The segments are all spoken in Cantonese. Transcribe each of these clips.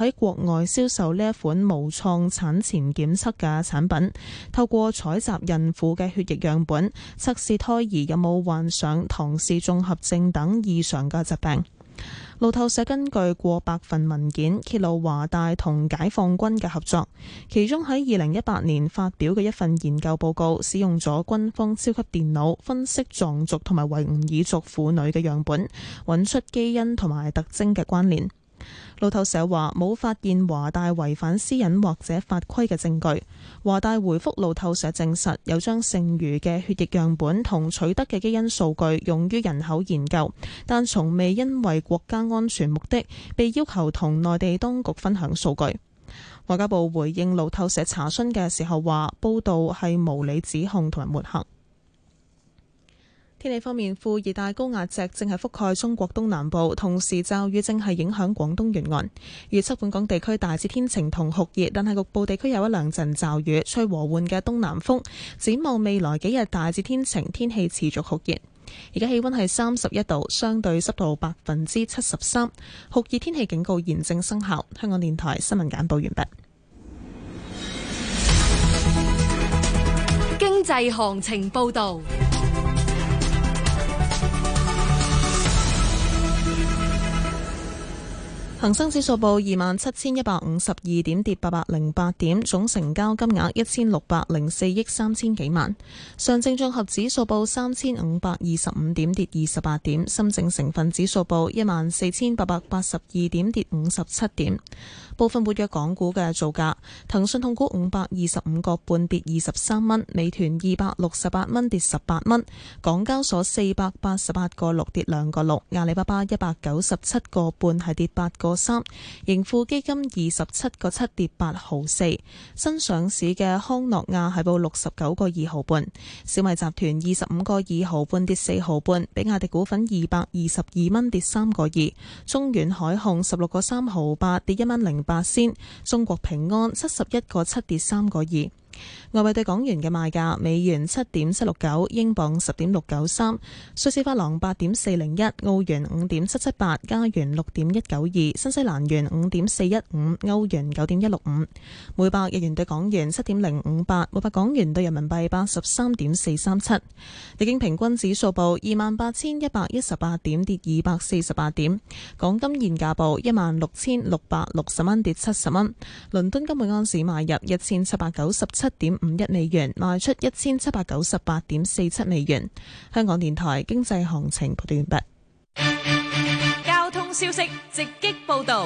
喺國外銷售呢一款無創產前檢測嘅產品，透過採集孕婦嘅血液樣本，測試胎兒有冇患上唐氏綜合症等異常嘅疾病。路透社根據過百份文件揭露華大同解放軍嘅合作，其中喺2018年發表嘅一份研究報告，使用咗軍方超級電腦分析藏族同埋維吾爾族婦女嘅樣本，揾出基因同埋特徵嘅關聯。路透社話冇發現華大違反私隱或者法規嘅證據。華大回覆路透社證實，有將剩餘嘅血液樣本同取得嘅基因數據用於人口研究，但從未因為國家安全目的被要求同內地當局分享數據。外交部回應路透社查詢嘅時候話，報道係無理指控同埋抹黑。天氣方面，副熱帶高壓脊正係覆蓋中國東南部，同時驟雨正係影響廣東沿岸。預測本港地區大致天晴同酷熱，但係局部地區有一兩陣驟雨，吹和緩嘅東南風。展望未來幾日大致天晴，天氣持續酷熱。而家氣溫係31度，相對濕度73%，酷熱天氣警告現正生效。香港電台新聞簡報完畢。 經濟行情報道。 恒生指數報27,152點，跌808點，總成交金額1604億3千幾萬。上證綜合指數報3525點，跌28點。深證成分指數報14,882點，跌57點。部分活躍港股嘅造價：騰訊控股525個半，跌23蚊；美團268蚊，跌18蚊；港交所488個6，跌2個6；阿里巴巴197個半，係跌8個3；盈富基金27個7，跌8毫4；新上市嘅康諾亞係報69個2毫半；小米集團25個2毫半，跌4毫半；比亞迪股份222蚊，跌3個2；中遠海控16個3毫8，跌1蚊08仙；中國平安71個7，跌3個2。外幣對港元嘅賣價：美元7.769，英鎊10.693，瑞士法郎8.401，澳元5.778，加元6.192，新西蘭元5.415，歐元9.165，每百日元對港元7.058，每百港元對人民幣83.437。日經平均指數報28,118點，跌248點。港金現價報16,660蚊，跌70蚊。倫敦金每盎司買入1797.51美元，賣出1798.47美元。香港電台經濟行情報道完畢。交通消息直擊報道。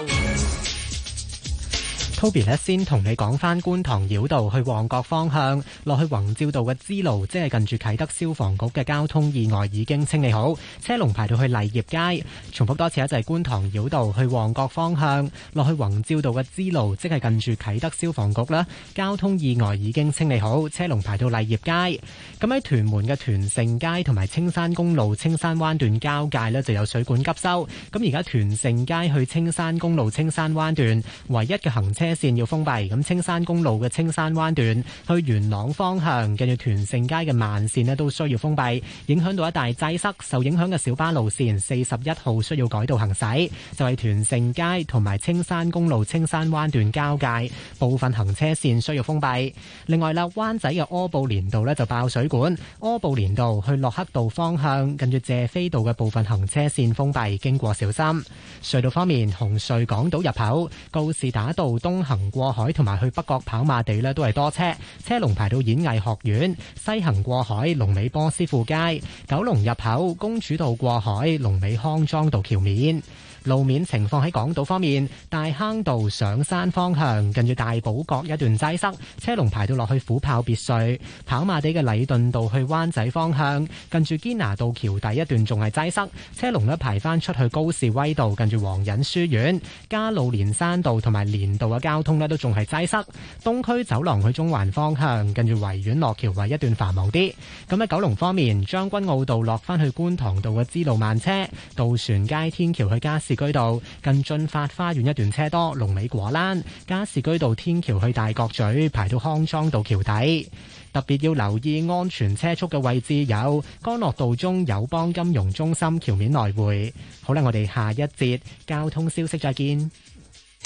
Toby 呢先同你講返觀塘繞道去旺角方向，落去宏照道嘅支路，即係近住啟德消防局嘅交通意外已經清理好，車龍排到去勵業街。重複多次，就係觀塘繞道去旺角方向，落去宏照道嘅支路，即係近住啟德消防局啦，交通意外已經清理好，車龍排到勵業街。咁喺屯門嘅屯盛街同埋青山公路青山灣段交界呢，就有水管急修。咁而家屯盛街去青山公路青山灣段唯一嘅行車線要封閉，咁青山公路嘅青山灣段去元朗方向，跟住屯盛街嘅慢線呢都需要封閉，影響到一帶擠塞。受影響嘅小巴路線41號需要改道行駛，就係屯盛街同埋青山公路青山灣段交界部分行車線需要封閉。另外啦，灣仔嘅柯布連道呢就爆水管，柯布連道去駱克道方向，跟住謝斐道嘅部分行車線封閉，經過小心。隧道方面，紅隧港島入口告士打道東行過海同埋去北角跑馬地呢都係多車，車龍排到演藝學院；西行過海龍尾波斯富街，九龍入口公主道過海龍尾康莊道橋面。路面情況喺港島方面，大坑道上山方向近住大寶角一段擠塞，車龍排到落去虎豹別墅；跑馬地嘅禮頓道去灣仔方向，近住堅拿道橋底一段仲係擠塞，車龍呢排翻出去高士威道，近住皇仁書院；加路連山道同埋連道嘅交通呢都仲係擠塞。東區走廊去中環方向，近住維園落橋位一段繁忙啲。咁喺九龍方面，將軍澳道落翻去觀塘道嘅支路慢車，渡船街天橋去加士居道近駿發花園一段車多，龍尾果欄；加士居道天橋去大角咀排到康莊道橋底。特別要留意安全車速嘅位置有干諾道中友邦金融中心橋面來回。好啦，我哋下一節交通消息再見。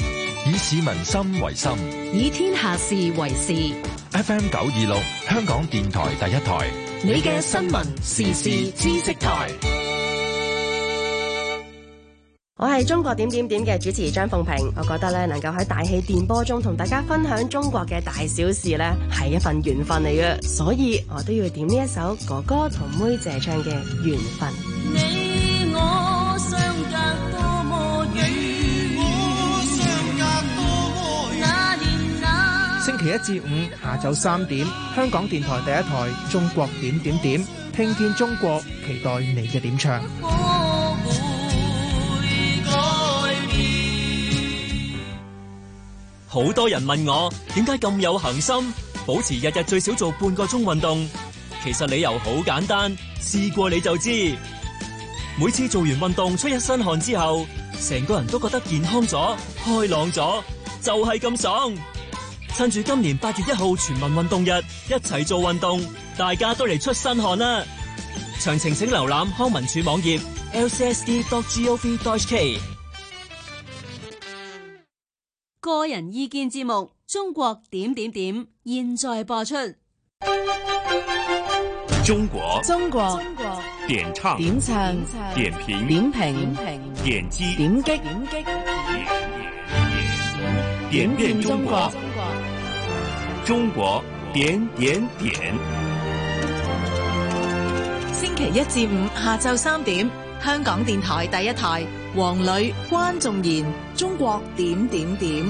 以市民心為心， 以天下事為事。 FM 926，香港電台第一台， 你嘅新聞時事知識台。 我係中國點點點嘅主持張鳳平，我覺得咧能夠喺大氣電波中同大家分享中國嘅大小事咧，係一份緣分嚟嘅，所以我都要點呢一首哥哥同妹姐唱嘅《緣分》。 你我相隔多麼遠，我相隔多麼遠。那年那星期一至五下晝3點，香港電台第一台《中國點點點》，聽見中國，期待你嘅點唱。 好多人問我點解咁有恒心，保持日日最少做半個鐘運動。其實理由好簡單，試過你就知。每次做完運動出一身汗之後，成個人都覺得健康咗、開朗咗，就係咁爽。趁住今年8月1號全民運動日，一齊做運動，大家都嚟出身汗啦！詳情請瀏覽康文署網頁 lcsd.gov.hk。 個人意見節目《中國點點點》現在播出。 中國點唱點評點擊點變中國，中國點點點。 星期一至五下晝3點，香港電台第一台，黃磊、關仲賢，中國點點點。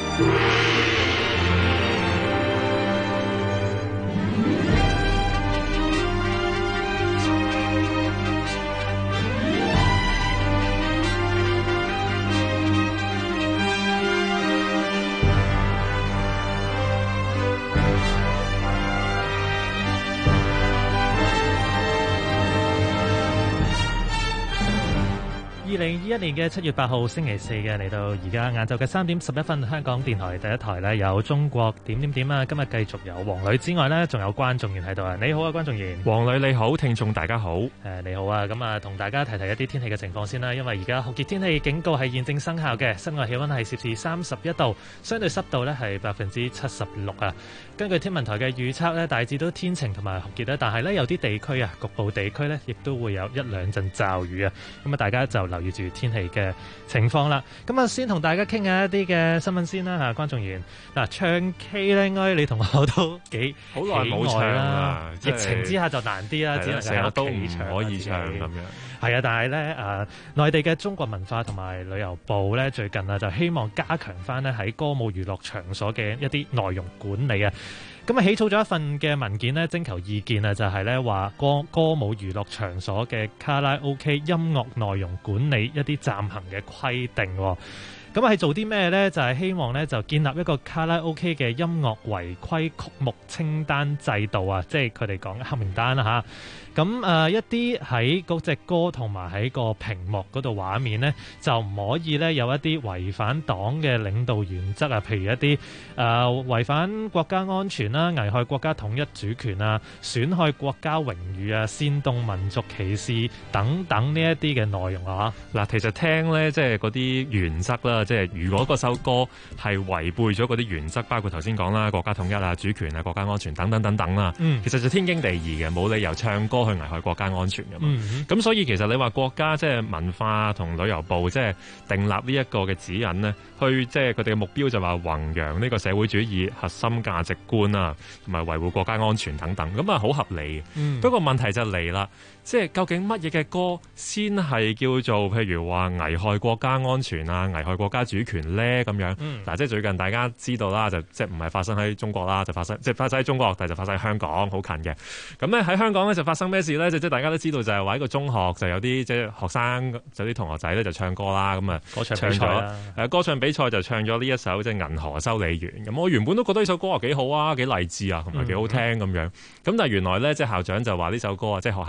2021年嘅7月8號星期四嘅，嚟到而家晏晝嘅3點11分，香港電台第一台呢有中國點點點啊！今日繼續有黃磊之外呢，仲有關仲賢喺度啊！你好啊，關仲賢。 黃磊你好，聽眾大家好。 你好啊，咁啊同大家提提一啲天氣嘅情況先啦。因為而家酷熱天氣警告係現正生效嘅，室外氣溫係攝氏31度，相對濕度呢係76%啊。根據天文台嘅預測呢，大致都天晴同埋酷熱啦，但係呢，有啲地區啊，局部地區呢亦都會有1-2陣驟雨啊。咁啊，大家就留意住天氣嘅情況啦。咁啊，先同大家傾下一啲嘅新聞先啦嚇，關仲賢。嗱，唱 K 咧，應該你同我都幾好耐冇唱啦。 疫情之下就難啲啦，只能成日都唔可以唱咁樣。 係啊，但係咧內地嘅中國文化同埋旅遊部咧，最近啊就希望加強翻咧喺歌舞娛樂場所嘅一啲內容管理啊。咁啊，起草咗一份嘅文件呢，徵求意見啊，就係咧話歌舞娛樂場所嘅卡拉 OK 音樂內容管理一啲暫行嘅規定。咁係做啲咩呢？就係希望呢，就建立一個卡拉 OK 嘅音樂違規曲目清單制度啊，即係佢哋講黑名單啦嚇。咁一啲喺嗰隻歌同埋喺個屏幕嗰度畫面呢，就唔可以呢有一啲違反黨嘅領導原則啊，譬如一啲違反國家安全啦、危害國家統一主權啊、損害國家榮譽啊、煽動民族歧視等等呢一啲嘅內容啊。 嗱，其實聽呢，即係嗰啲原則啦，即係如果嗰首歌係違背咗嗰啲原則，包括頭先講啦，國家統一啊、主權啊、國家安全等等等等啦，其實就天經地義嘅，冇理由唱歌去危害國家安全㗎嘛。咁所以其實你話國家即係文化同旅遊部即係訂立呢一個嘅指引呢，去即係佢哋嘅目標就話弘揚呢個社會主義核心價值觀啊，同埋維護國家安全等等，咁啊好合理嘅。不過問題就嚟啦，即係究竟乜嘢嘅歌先係叫做譬如話危害國家安全啊、危害國家主權咧咁樣？嗱，即係最近大家知道啦，就即係唔係發生喺中國啦，就發生喺中國，但係就發生喺香港，好近嘅。咁咧喺香港咧就發生咩事咧？即係大家都知道就係話一個中學就有啲即係學生有啲同學仔咧就唱歌啦，咁啊唱咗歌唱比賽就唱咗呢一首即係《銀河修理員》。咁我原本都覺得呢首歌啊幾好啊，幾勵志啊，同埋幾好聽咁樣。咁但係原來咧即係校長就話呢首歌啊，即係學校就話呢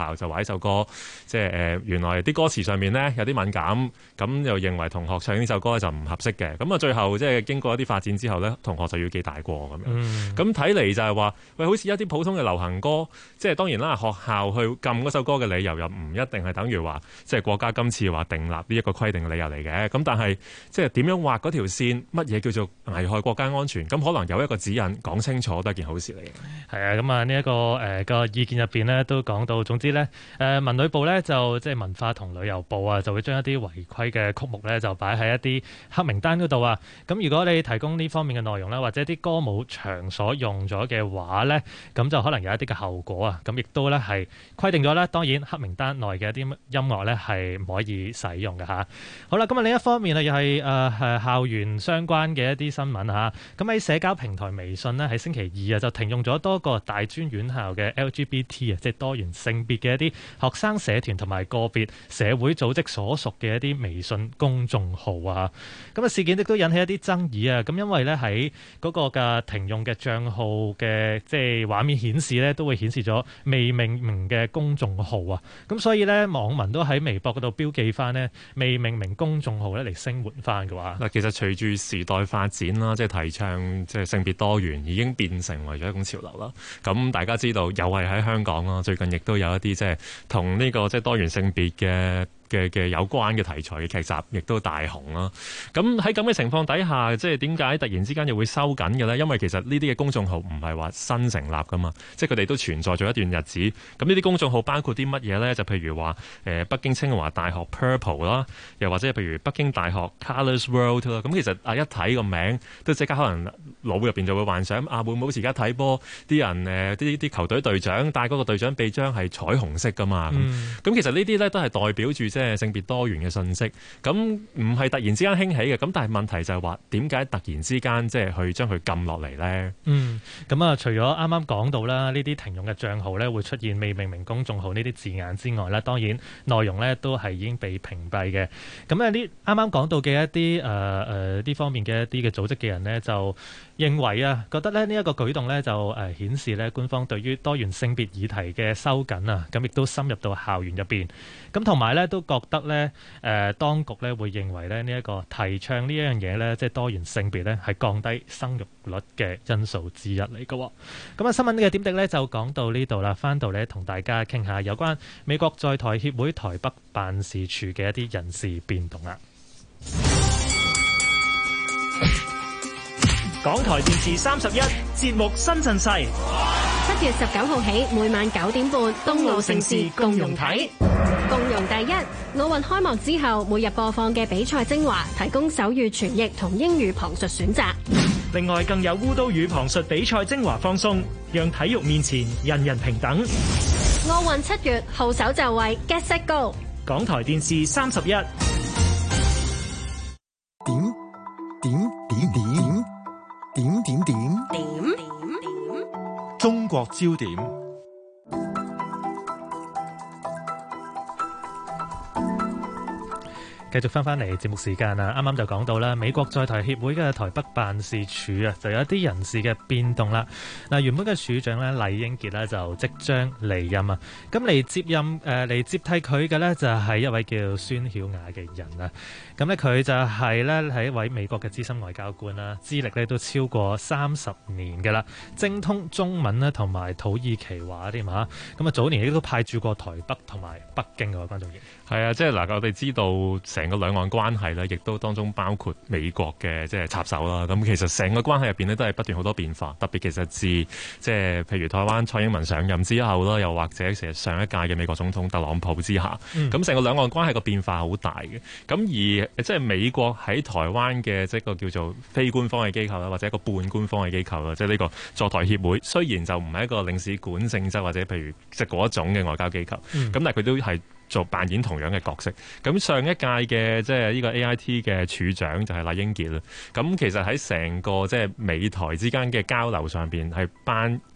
首歌即係原來啲歌詞上面呢有啲敏感，咁又認為同學唱呢首歌就唔合適嘅，咁啊最後即係經過一啲發展之後呢，同學就要記大過咁樣。咁睇嚟就係話，喂，好似一啲普通嘅流行歌，即係當然啦，學校去禁嗰首歌嘅理由又唔一定係等於話，即係國家今次話訂立呢一個規定嘅理由嚟嘅。咁但係即係點樣畫嗰條線，乜嘢叫做危害國家安全？咁可能有一個指引講清楚都係件好事嚟嘅。 係啊，咁啊呢一個個意見入邊呢都講到，總之呢文旅部呢就即係文化同旅遊部啊，就會將一啲違規嘅曲目呢就擺喺一啲黑名單嗰度啊。咁如果你提供呢方面嘅內容呢，或者啲歌舞場所用咗嘅話呢，咁就可能有一啲嘅後果啊。咁亦都呢係規定咗呢，當然黑名單內嘅一啲音樂呢係唔可以使用嘅嚇。好啦，咁啊另一方面呢，又係校園相關嘅一啲新聞嚇。咁喺社交平台微信呢，喺星期二啊就停用咗多個大專院校嘅 LGBT 啊，即係多元性別嘅一啲學生社團同埋個別社會組織所屬嘅一啲微信公眾號啊。咁啊事件亦都引起一啲爭議啊。咁因為呢，喺嗰個嘅停用嘅帳號嘅即係畫面顯示呢，都會顯示咗未命名嘅公眾號啊。咁所以呢，網民都喺微博嗰度標記翻呢未命名公眾號呢嚟聲援翻嘅話。 嗱，其實隨住時代發展啦，即係提倡即係性別多元，已經變成為咗一種潮流啦。咁大家知道，又係喺香港啦，最近亦都有一啲即係同呢個即係多元性別嘅有關嘅題材嘅劇集，亦都大紅啦。咁喺咁嘅情況底下，即係點解突然之間又會收緊嘅呢？因為其實呢啲嘅公眾號唔係話新成立噶嘛，即係佢哋都存在咗一段日子。咁呢啲公眾號包括啲乜嘢呢？就譬如話北京清華大學 Purple 啦，又或者譬如北京大學 Colors World 啦。咁其實一睇個名都即刻可能腦入邊就會幻想會唔會好似而家睇波啲人啲球隊隊長戴嗰個隊長臂章係彩虹色噶嘛？咁其實呢啲呢都係代表住即係性別多元嘅信息，咁唔係突然之間興起嘅，咁但係問題就係話點解突然之間即係去將佢撳落嚟呢？ 咁啊，除咗啱啱講到啦，呢啲停用嘅帳號呢會出現未命名公眾號呢啲字眼之外呢，當然內容呢都係已經被屏蔽嘅。咁呢啱啱講到嘅一啲呢方面嘅一啲嘅組織嘅人呢，就認為覺得呢一個舉動呢就顯示呢官方對於多元性別議題嘅收緊啊，咁亦都深入到校園入邊，咁同埋呢都覺得呢當局呢會認為呢一個提倡呢一樣嘢呢，即係多元性別呢係降低生育率嘅因素之一嚟嘅。咁啊，新聞嘅點滴呢就講到呢度啦，翻到呢同大家傾下有關美國在台協會台北辦事處嘅一啲人事變動啦。 港台電視31節目新陣勢 ，7月19號起，每晚9點半，東奧盛事共融體，共融第一。奧運開幕之後，每日播放嘅比賽精華，提供手語傳譯同英語旁述選擇。 另外，更有烏都語旁述比賽精華放送，讓體育面前人人平等。 奧運7月，號手就位 ，Get Set Go！ 港台電視31。 中國焦點。 繼續翻嚟節目時間啊，啱啱就講到啦，美國在台協會嘅台北辦事處啊，就有一啲人事嘅變動啦。嗱，原本嘅處長咧酈英傑咧就即將離任啊，咁嚟接替佢嘅咧就係一位叫孫曉雅嘅人啊。咁咧佢就係咧係一位美國嘅資深外交官啦，資歷咧都超過30年嘅啦，精通中文啦同埋土耳其話添嚇。咁啊早年亦都派駐過台北同埋北京嘅觀眾員。 係啊，即係嗱，我哋知道成個兩岸關係咧，亦都當中包括美國嘅即係插手啦。咁其實成個關係入邊咧，都係不斷好多變化。特別其實自即係譬如台灣蔡英文上任之後啦，又或者其實上一屆嘅美國總統特朗普之下，咁成個兩岸關係個變化好大嘅。咁而即係美國喺台灣嘅即係個叫做非官方嘅機構啦，或者一個半官方嘅機構啦，即係呢個在台協會，雖然就唔係一個領事館性質或者譬如即係嗰一種嘅外交機構，咁但係佢都係扮演同樣嘅角色。咁上一屆嘅即係呢個 AIT 嘅處長就係酈英傑啦。咁其實喺成個即係美台之間嘅交流上邊係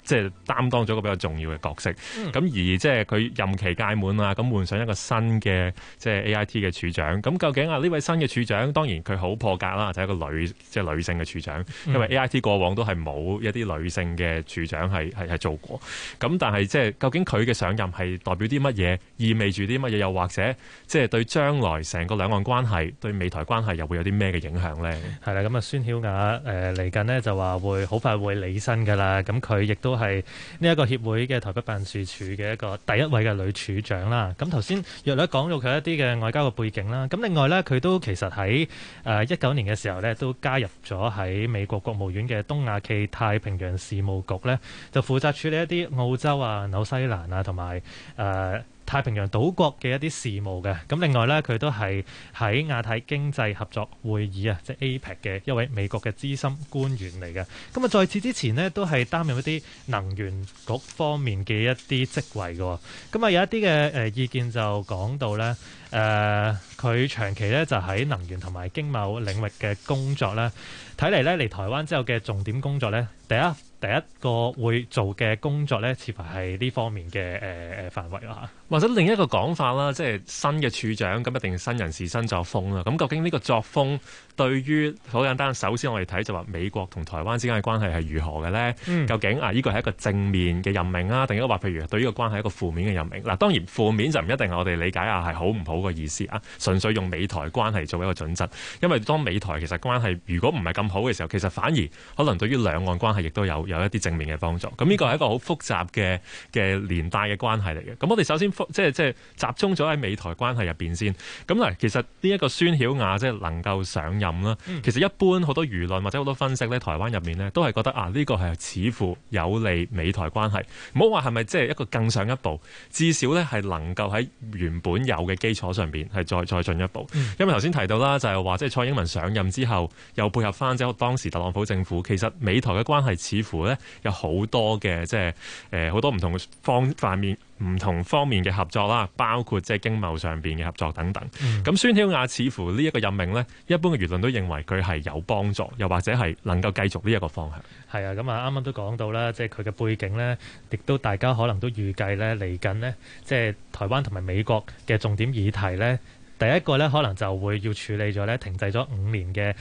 即係擔當咗個比較重要嘅角色。咁而即係佢任期屆滿啦，咁換上一個新嘅即係 AIT 嘅處長。咁究竟呢位新嘅處長，當然佢好破格啦，就係一個即係女性嘅處長，因為 AIT 過往都係冇一啲女性嘅處長係做過。咁但係即係究竟佢嘅上任係代表啲乜嘢，意味住啲乜嘢，又或者即係對將來成個兩岸關係、對美台關係又會有啲咩嘅影響咧？ 係啦，咁啊孫曉雅嚟緊呢就話會好快會履新㗎啦。咁佢亦都係呢一個協會嘅台北辦事處嘅一個第一位嘅女處長啦。咁頭先約略講到佢一啲嘅外交嘅背景啦。咁另外呢，佢都其實喺19年嘅時候呢，都加入咗喺美國國務院嘅東亞暨太平洋事務局呢，就負責處理一啲澳洲啊、紐西蘭啊同埋太平洋島國嘅一啲事務嘅。咁另外呢，佢都係喺亞太經濟合作會議啊，即係 APEC 嘅一位美國嘅資深官員嚟嘅。咁啊，在此之前呢，都係擔任一啲能源局方面嘅一啲職位嘅。咁啊，有一啲嘅意見就講到呢，佢長期呢就喺能源同埋經貿領域嘅工作呢，睇嚟呢嚟台灣之後嘅重點工作呢，第一個會做嘅工作呢，似乎係呢方面嘅範圍啦。 或者另一個講法啦，即係新嘅處長咁一定新人事新作風啦。咁究竟呢個作風對於好簡單，首先我哋睇就話美國同台灣之間嘅關係係如何嘅呢？究竟呢個係一個正面嘅任命啊，定係話譬如對呢個關係係一個負面嘅任命？嗱，當然負面就唔一定係我哋理解係好唔好嘅意思啊，純粹用美台關係作為一個準則。因為當美台其實關係如果唔係咁好嘅時候，其實反而可能對於兩岸關係亦都有一啲正面嘅幫助。咁呢個係一個好複雜嘅連帶嘅關係嚟嘅。咁我哋首先即係集中咗喺美台關係入邊先。咁嗱，其實呢一個孫曉雅即係能夠上任啦。其實一般好多輿論或者好多分析咧，台灣入面咧都係覺得呢個係似乎有利美台關係。唔好話係咪即係一個更上一步，至少咧係能夠喺原本有嘅基礎上邊係再進一步。因為頭先提到啦，就係話即係蔡英文上任之後，又配合翻即係當時特朗普政府，其實美台嘅關係似乎咧有好多嘅即係好多唔同唔同方面嘅合作啦，包括即係經貿上邊嘅合作等等。咁孫曉雅似乎呢一個任命呢，一般嘅輿論都認為佢係有幫助，又或者係能夠繼續呢一個方向。 係啊，咁啊啱啱都講到啦，即係佢嘅背景呢，亦都大家可能都預計呢嚟緊呢，即係台灣同埋美國嘅重點議題呢，第一個呢可能就會要處理咗呢停滯咗5年嘅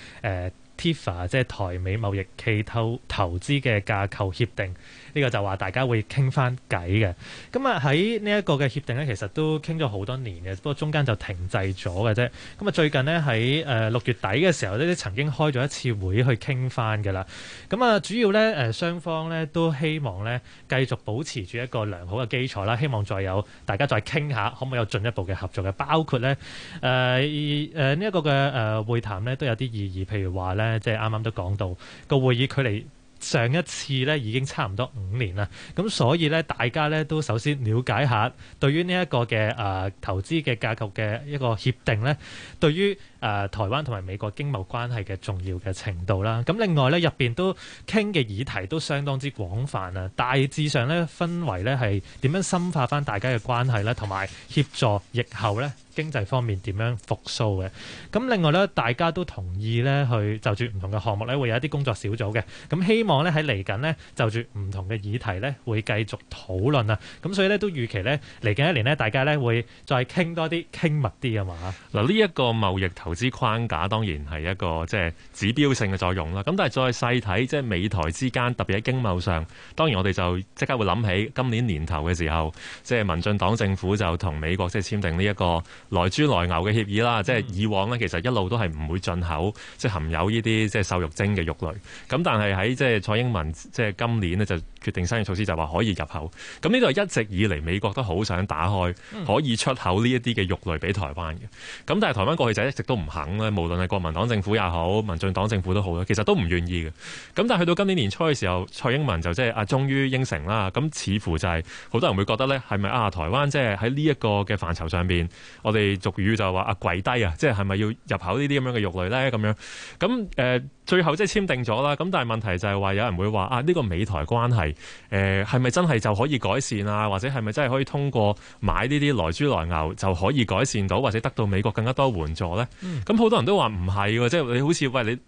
TIFA 即係台美貿易暨投資嘅架構協定，呢個就話大家會傾翻偈嘅。咁啊喺呢一個嘅協定呢，其實都傾咗好多年嘅，不過中間就停滯咗嘅啫。咁啊最近呢，喺6月底嘅時候呢，曾經開咗一次會去傾翻嘅啦。咁啊主要呢，雙方呢都希望呢繼續保持住一個良好嘅基礎啦，希望大家再傾下可唔可以有進一步嘅合作嘅，包括呢呢一個嘅會談呢都有啲意義，譬如話呢。即係啱啱都講到個會議距離上一次呢已經差唔多5年啦，咁所以呢，大家呢都首先了解下對於呢一個嘅投資嘅架構嘅一個協定呢，對於台灣同埋美國經貿關係嘅重要嘅程度啦。咁另外呢，入邊都傾嘅議題都相當之廣泛啊，大致上呢，分為呢係點樣深化翻大家嘅關係啦，同埋協助疫後呢經濟方面點樣復甦嘅。咁另外呢，大家都同意呢去就住唔同嘅項目呢會有一啲工作小組嘅。咁希望呢喺嚟緊呢就住唔同嘅議題呢會繼續討論啊。咁所以呢，都預期呢嚟緊一年呢，大家呢會再傾多啲傾密啲啊嘛。 嗱，呢一個貿易投資框架當然係一個即係指標性嘅作用啦。咁但係再細睇即係美台之間，特別喺經貿上，當然我哋就即刻會諗起今年年頭嘅時候，即係民進黨政府就同美國即係簽訂呢一個來豬來牛嘅協議啦。即係以往呢，其實一路都係唔會進口即係含有呢啲即係瘦肉精嘅肉類。咁但係喺即係蔡英文即係今年呢，就決定新嘅措施，就話可以入口。咁呢度一直以嚟美國都好想打開可以出口呢一啲嘅肉類俾台灣嘅。咁但係台灣過去就一直都唔肯咧，無論係國民黨政府也好，民進黨政府都好啦，其實都唔願意嘅。咁但係去到今年年初嘅時候，蔡英文就即係終於應承啦。咁似乎就係好多人會覺得咧，係咪台灣即係喺呢一個嘅範疇上邊，我哋俗語就話跪低啊，即係係咪要入口呢啲咁樣嘅肉類咧？咁樣咁最後即係簽訂咗啦。咁但係問題就係話有人會話呢個美台關係係咪真係就可以改善啊？或者係咪真係可以通過買呢啲來豬來牛就可以改善到，或者得到美國更加多援助咧？咁好多人都話唔係喎，即係你好似你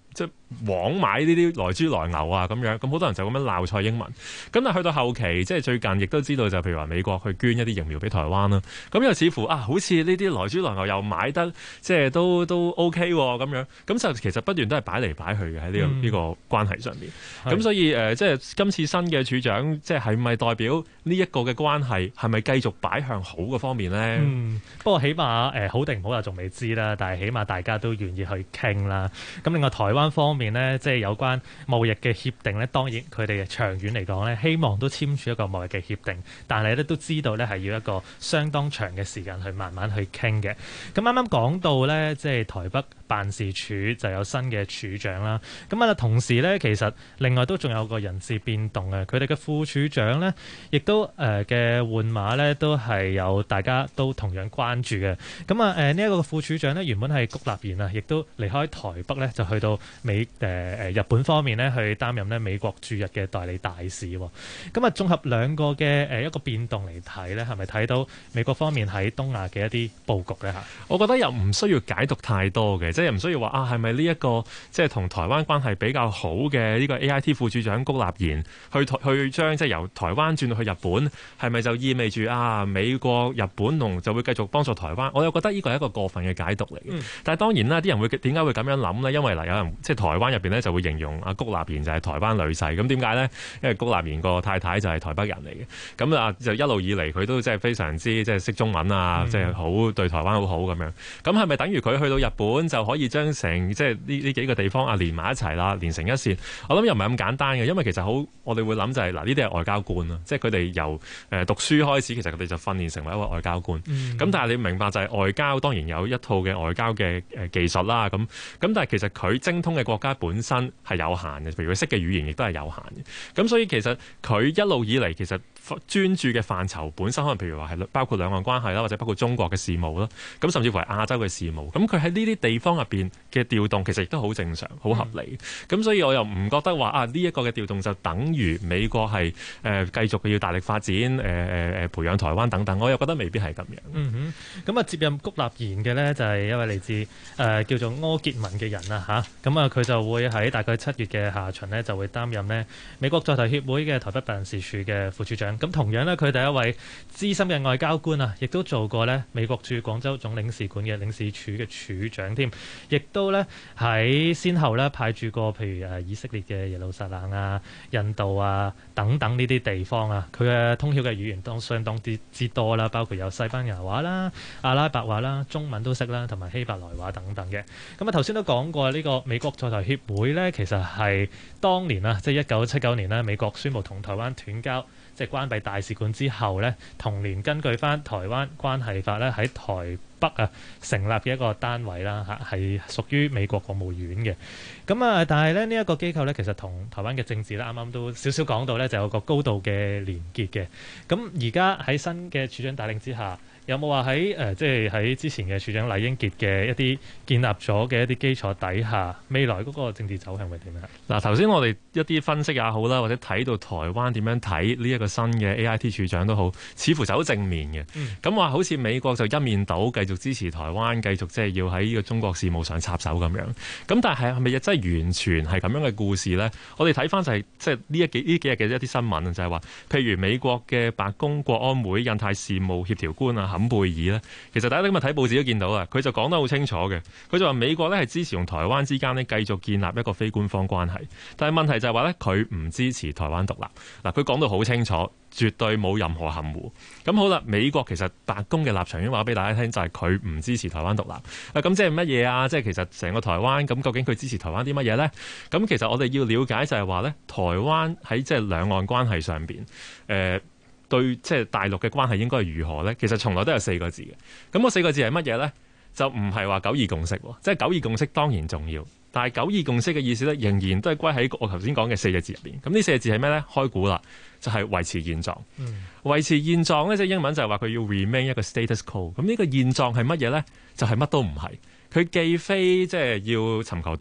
即係枉買呢啲萊豬萊牛啊咁樣，咁好多人就咁樣鬧蔡英文。咁但係去到後期，即係最近亦都知道就譬如話美國去捐一啲疫苗俾台灣啦，咁又似乎好似呢啲萊豬萊牛又買得即係都 OK 咁樣，咁就其實不斷都係擺嚟擺去嘅喺呢個關係上面。咁所以即係今次新嘅處長，即係咪代表呢一個嘅關係係咪繼續擺向好嘅方面呢？ 不過起碼好定唔好就仲未知啦，但係起碼大家都願意去傾啦。咁另外台灣方面呢，即係有關貿易嘅協定呢，當然佢哋長遠嚟講呢，希望都簽署一個貿易嘅協定，但係咧都知道呢係要一個相當長嘅時間去慢慢去傾嘅。咁啱啱講到呢，即係台北辦事處就有新嘅處長啦。咁啊，同時呢，其實另外都仲有個人事變動嘅，佢哋嘅副處長呢，亦都嘅換馬呢，都係有大家都同樣關注嘅。咁啊呢一個副處長呢，原本係谷立賢啊，亦都離開台北呢，就去到日本方面呢，去擔任呢美國駐日嘅代理大使。咁啊，綜合兩個嘅一個變動嚟睇呢，係咪睇到美國方面喺東亞嘅一啲佈局呢？嚇， 我覺得又唔需要解讀太多嘅，即係唔需要話係咪呢一個即係同台灣關係比較好嘅呢個 AIT 副處長谷立賢去將即係由台灣轉到去日本，係咪就意味住美國、日本就會繼續幫助台灣？我又覺得呢個係一個過分嘅解讀嚟嘅。但係當然啦，啲人會點解會咁樣諗呢？因為有人即係台灣入邊呢就會形容谷立賢就係台灣女婿。咁點解呢？因為谷立賢個太太就係台北人嚟嘅。咁就一路以嚟佢都即係非常之即係識中文啊，即係好對台灣好咁樣。咁係咪等於佢去到日本就可以將成即係呢幾個地方連埋一齊啦，連成一線？我諗又唔係咁簡單嘅，因為其實我哋會諗就係呢啲係外交官啦，即係佢哋由讀書開始，其實佢哋就訓練成為一個外交官。咁但係你明白就係外交當然有一套嘅外交嘅技術啦，咁但係其實佢精通嘅國家本身係有限嘅，譬如佢識嘅語言亦都係有限嘅。咁所以其實佢一路以嚟其實專注嘅範疇本身可能譬如話係包括兩岸關係啦，或者包括中國嘅事務啦，咁甚至乎係亞洲嘅事務。咁佢喺呢啲地方入邊嘅調動其實亦都好正常、好合理。咁所以我又唔覺得話呢一個嘅調動就等於美國係繼續要大力發展培養台灣等等，我又覺得未必係咁樣。 咁接任谷立賢嘅呢，就係一位嚟自叫做柯潔文嘅人啦嚇。咁佢就會喺大概7月嘅下旬呢，就會擔任呢美國在台協會嘅台北辦事處嘅副處長。咁同樣呢，佢第一位資深嘅外交官啊，亦都做過呢美國駐廣州總領事館嘅領事處嘅處長添，亦都呢喺先後呢派駐過譬如以色列嘅耶路撒冷啊、印度啊等等呢啲地方啊。佢嘅通曉嘅語言都相當之多啦，包括有西班牙話啦、阿拉伯話啦、中文都識啦，同埋希伯來話等等嘅。咁頭先都講過呢個美國在台協會呢，其實係當年啊，即係1979年呢，美國宣布同台灣斷交，即係關閉大使館之後呢，同年根據翻台灣關係法呢，喺台北成立嘅一個單位啦嚇，係屬於美國國務院嘅。咁但係呢一個機構呢，其實同台灣嘅政治呢，啱啱都少少講到呢，就有個高度嘅連結嘅。咁而家喺新嘅處長帶領之下，有冇話喺即係喺之前嘅處長酈英傑嘅一啲建立咗嘅一啲基礎底下，未來嗰個政治走向會點樣？ 嗱，頭先我哋一啲分析也好啦，或者睇到台灣點樣睇呢一個新嘅 AIT 處長都好，似乎就好正面嘅。咁話好似美國就一面倒繼續支持台灣，繼續即係要喺呢個中國事務上插手咁樣。咁但係係咪真係完全係咁樣嘅故事呢？我哋睇翻就係即係呢幾日嘅一啲新聞就係話，譬如美國嘅白宮國安會印太事務協調官坎貝爾呢，其實大家今日睇報紙都見到啊，佢就講得好清楚嘅。佢就話美國呢係支持同台灣之間呢繼續建立一個非官方關係，但係問題就係話呢，佢唔支持台灣獨立。嗱，佢講到好清楚，絕對冇任何含糊。咁好啦，美國其實白宮嘅立場已經話俾大家聽，就係佢唔支持台灣獨立。咁即係乜嘢啊？即係其實成個台灣咁，究竟佢支持台灣啲乜嘢呢？咁其實我哋要了解就係話呢，台灣喺即係兩岸關係上邊，對即係大陸嘅關係應該係如何呢？其實從來都有4個字嘅。咁嗰4個字係乜嘢呢？就唔係話九二共識，即係九二共識當然重要，但係九二共識嘅意思呢，仍然都係歸喺我頭先講嘅4個字入邊。咁呢4個字係咩呢？開估啦，就係維持現狀。維持現狀呢，即係英文就係話佢要 remain 一個 status quo。咁呢個現狀係乜嘢呢？就係乜都唔係。佢既非即係要尋求獨立，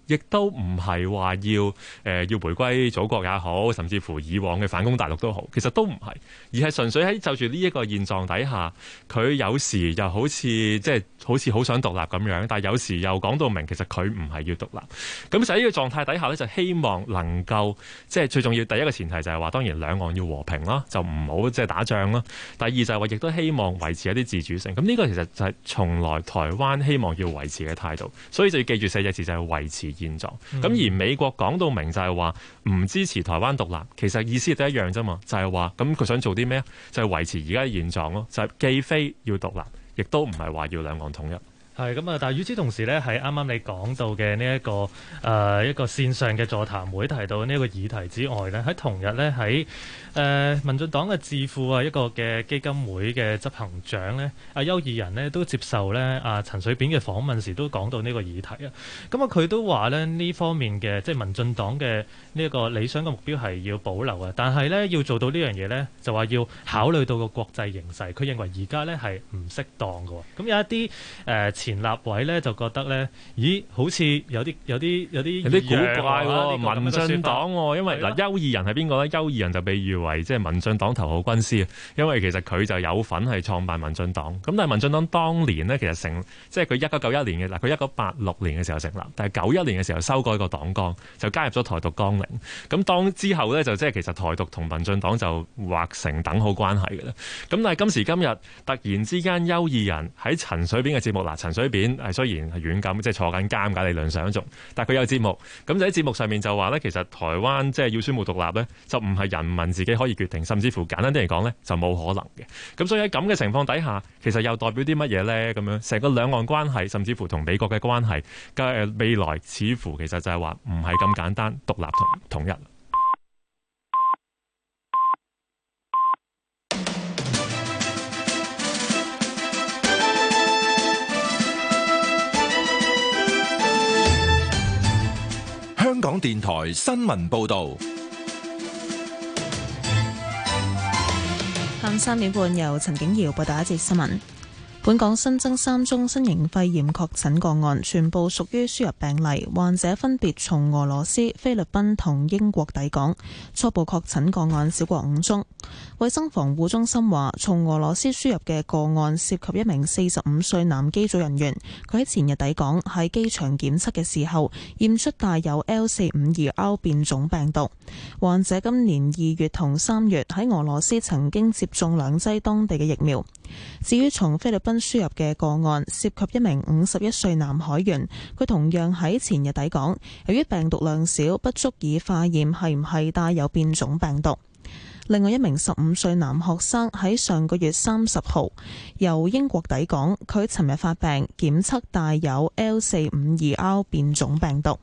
亦都唔係話要回歸祖國也好，甚至乎以往嘅反攻大陸都好，其實都唔係，而係純粹喺就住呢一個現狀底下，佢有時又好似好想獨立咁樣，但係有時又講到明，其實佢唔係要獨立。咁就喺呢個狀態底下呢，就希望能夠最重要第一個前提就係話，當然兩岸要和平啦，就唔好打仗啦。第二就係話，亦都希望維持一啲自主性。咁呢個其實就係從來台灣希望要維持嘅態度，所以就要記住4隻字，就係維持現狀。咁而美國講到明就係話唔支持台灣獨立，其實意思都一樣啫嘛，就係話咁佢想做啲咩？就係維持而家嘅現狀咯，就係既非要獨立，亦都唔係話要兩岸統一。 係咁啊！但係與此同時呢，喺啱啱你講到嘅呢一個一個線上嘅座談會提到呢一個議題之外呢，喺同日呢，喺民進黨嘅智庫一個嘅基金會嘅執行長呢，阿邱義仁呢都接受呢阿陳水扁嘅訪問時都講到呢個議題啊。咁啊，佢都話呢方面嘅即係民進黨嘅呢一個理想嘅目標係要保留啊，但係呢要做到呢樣嘢呢，就話要考慮到個國際形勢。佢認為而家呢係唔適當嘅。咁有一啲前立委咧就覺得咧，咦，好似有啲古怪喎，民進黨喎，因為嗱，邱義仁係邊個咧？邱義仁就被譽為即係民進黨頭號軍師，因為其實佢就有份係創辦民進黨。咁但係民進黨當年呢，其實即係佢1991年嘅，佢1986年嘅時候成立，但係91年嘅時候修改個黨綱，就加入咗台獨綱領。咁當之後咧就即係其實台獨同民進黨就劃成等號關係嘅啦。咁但係今時今日突然之間，邱義仁喺陳水扁嘅節目，嗱，陳水扁係雖然係軟禁，即係坐緊監㗎，理論上仲，但係佢有節目，咁就喺節目上面就話咧，其實台灣即係要宣布獨立咧，就唔係人民自己可以決定，甚至乎簡單啲嚟講咧，就冇可能嘅。咁所以喺咁嘅情況底下，其實又代表啲乜嘢咧？咁樣成個兩岸關係，甚至乎同美國嘅關係嘅未來，似乎其實就係話唔係咁簡單獨立同統一。 香港電台新聞報道， 下午3點半由陳景瑤報道一節新聞。本港新增3宗新型肺炎確診個案，全部屬於輸入病例，患者分別從俄羅斯、菲律賓同英國抵港。初步確診個案少過5宗。衛生防護中心話，從俄羅斯輸入嘅個案涉及一名45歲男機組人員，佢喺前日抵港，喺機場檢測嘅時候驗出帶有 L452R 變種病毒。患者今年2月同3月喺俄羅斯曾經接種2劑當地嘅疫苗。至於從菲律賓輸入嘅個案，涉及一名51歲男海員，佢同樣喺前日抵港，由於病毒量少，不足以化驗係唔係帶有變種病毒。另外一名15歲男學生喺上個月30號由英國抵港，佢尋日發病，檢測帶有 L452R 變種病毒。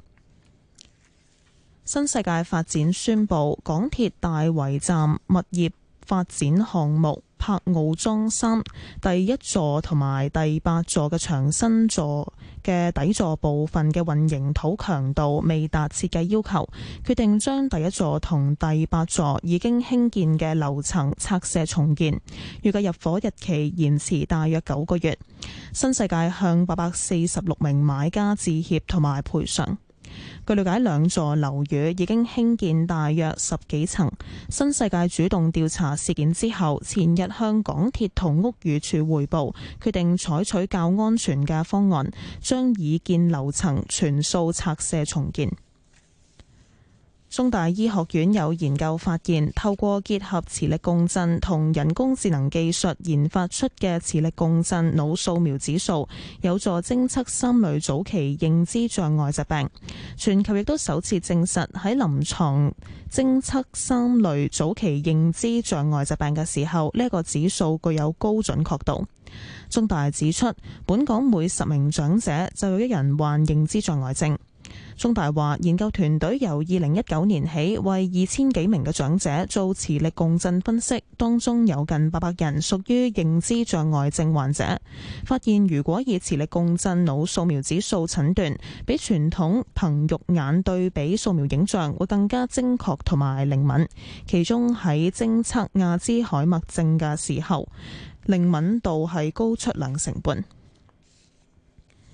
新世界發展宣布，港鐵大圍站物業發展項目柏傲莊3第1座同埋第8座嘅牆身座嘅底座部分嘅混凝土強度未達設計要求，決定將第1座同第8座已經興建嘅樓層拆卸重建，預計入伙日期延遲大約9個月。新世界向846名買家致歉同埋賠償。據了解，2座樓宇已經興建大約10幾層。新世界主動調查事件之後，前日向港鐵同屋宇署匯報，決定採取較安全嘅方案，將已建樓層全數拆卸重建。中大醫學院有研究發現，透過結合磁力共振同人工智能技術研發出嘅磁力共振腦掃描指數，有助偵測3類早期認知障礙疾病。全球亦都首次證實喺臨床偵測3類早期認知障礙疾病嘅時候，呢個指數具有高準確度。中大指出，本港每10名長者就有1人患認知障礙症。中大話，研究團隊由2019年起為2000幾名嘅長者做磁力共振分析，當中有近800人屬於認知障礙症患者。發現如果以磁力共振腦掃描指數診斷，比傳統憑肉眼對比掃描影像會更加精確同埋靈敏。其中喺偵測亞茲海默症嘅時候，靈敏度係高出2成半。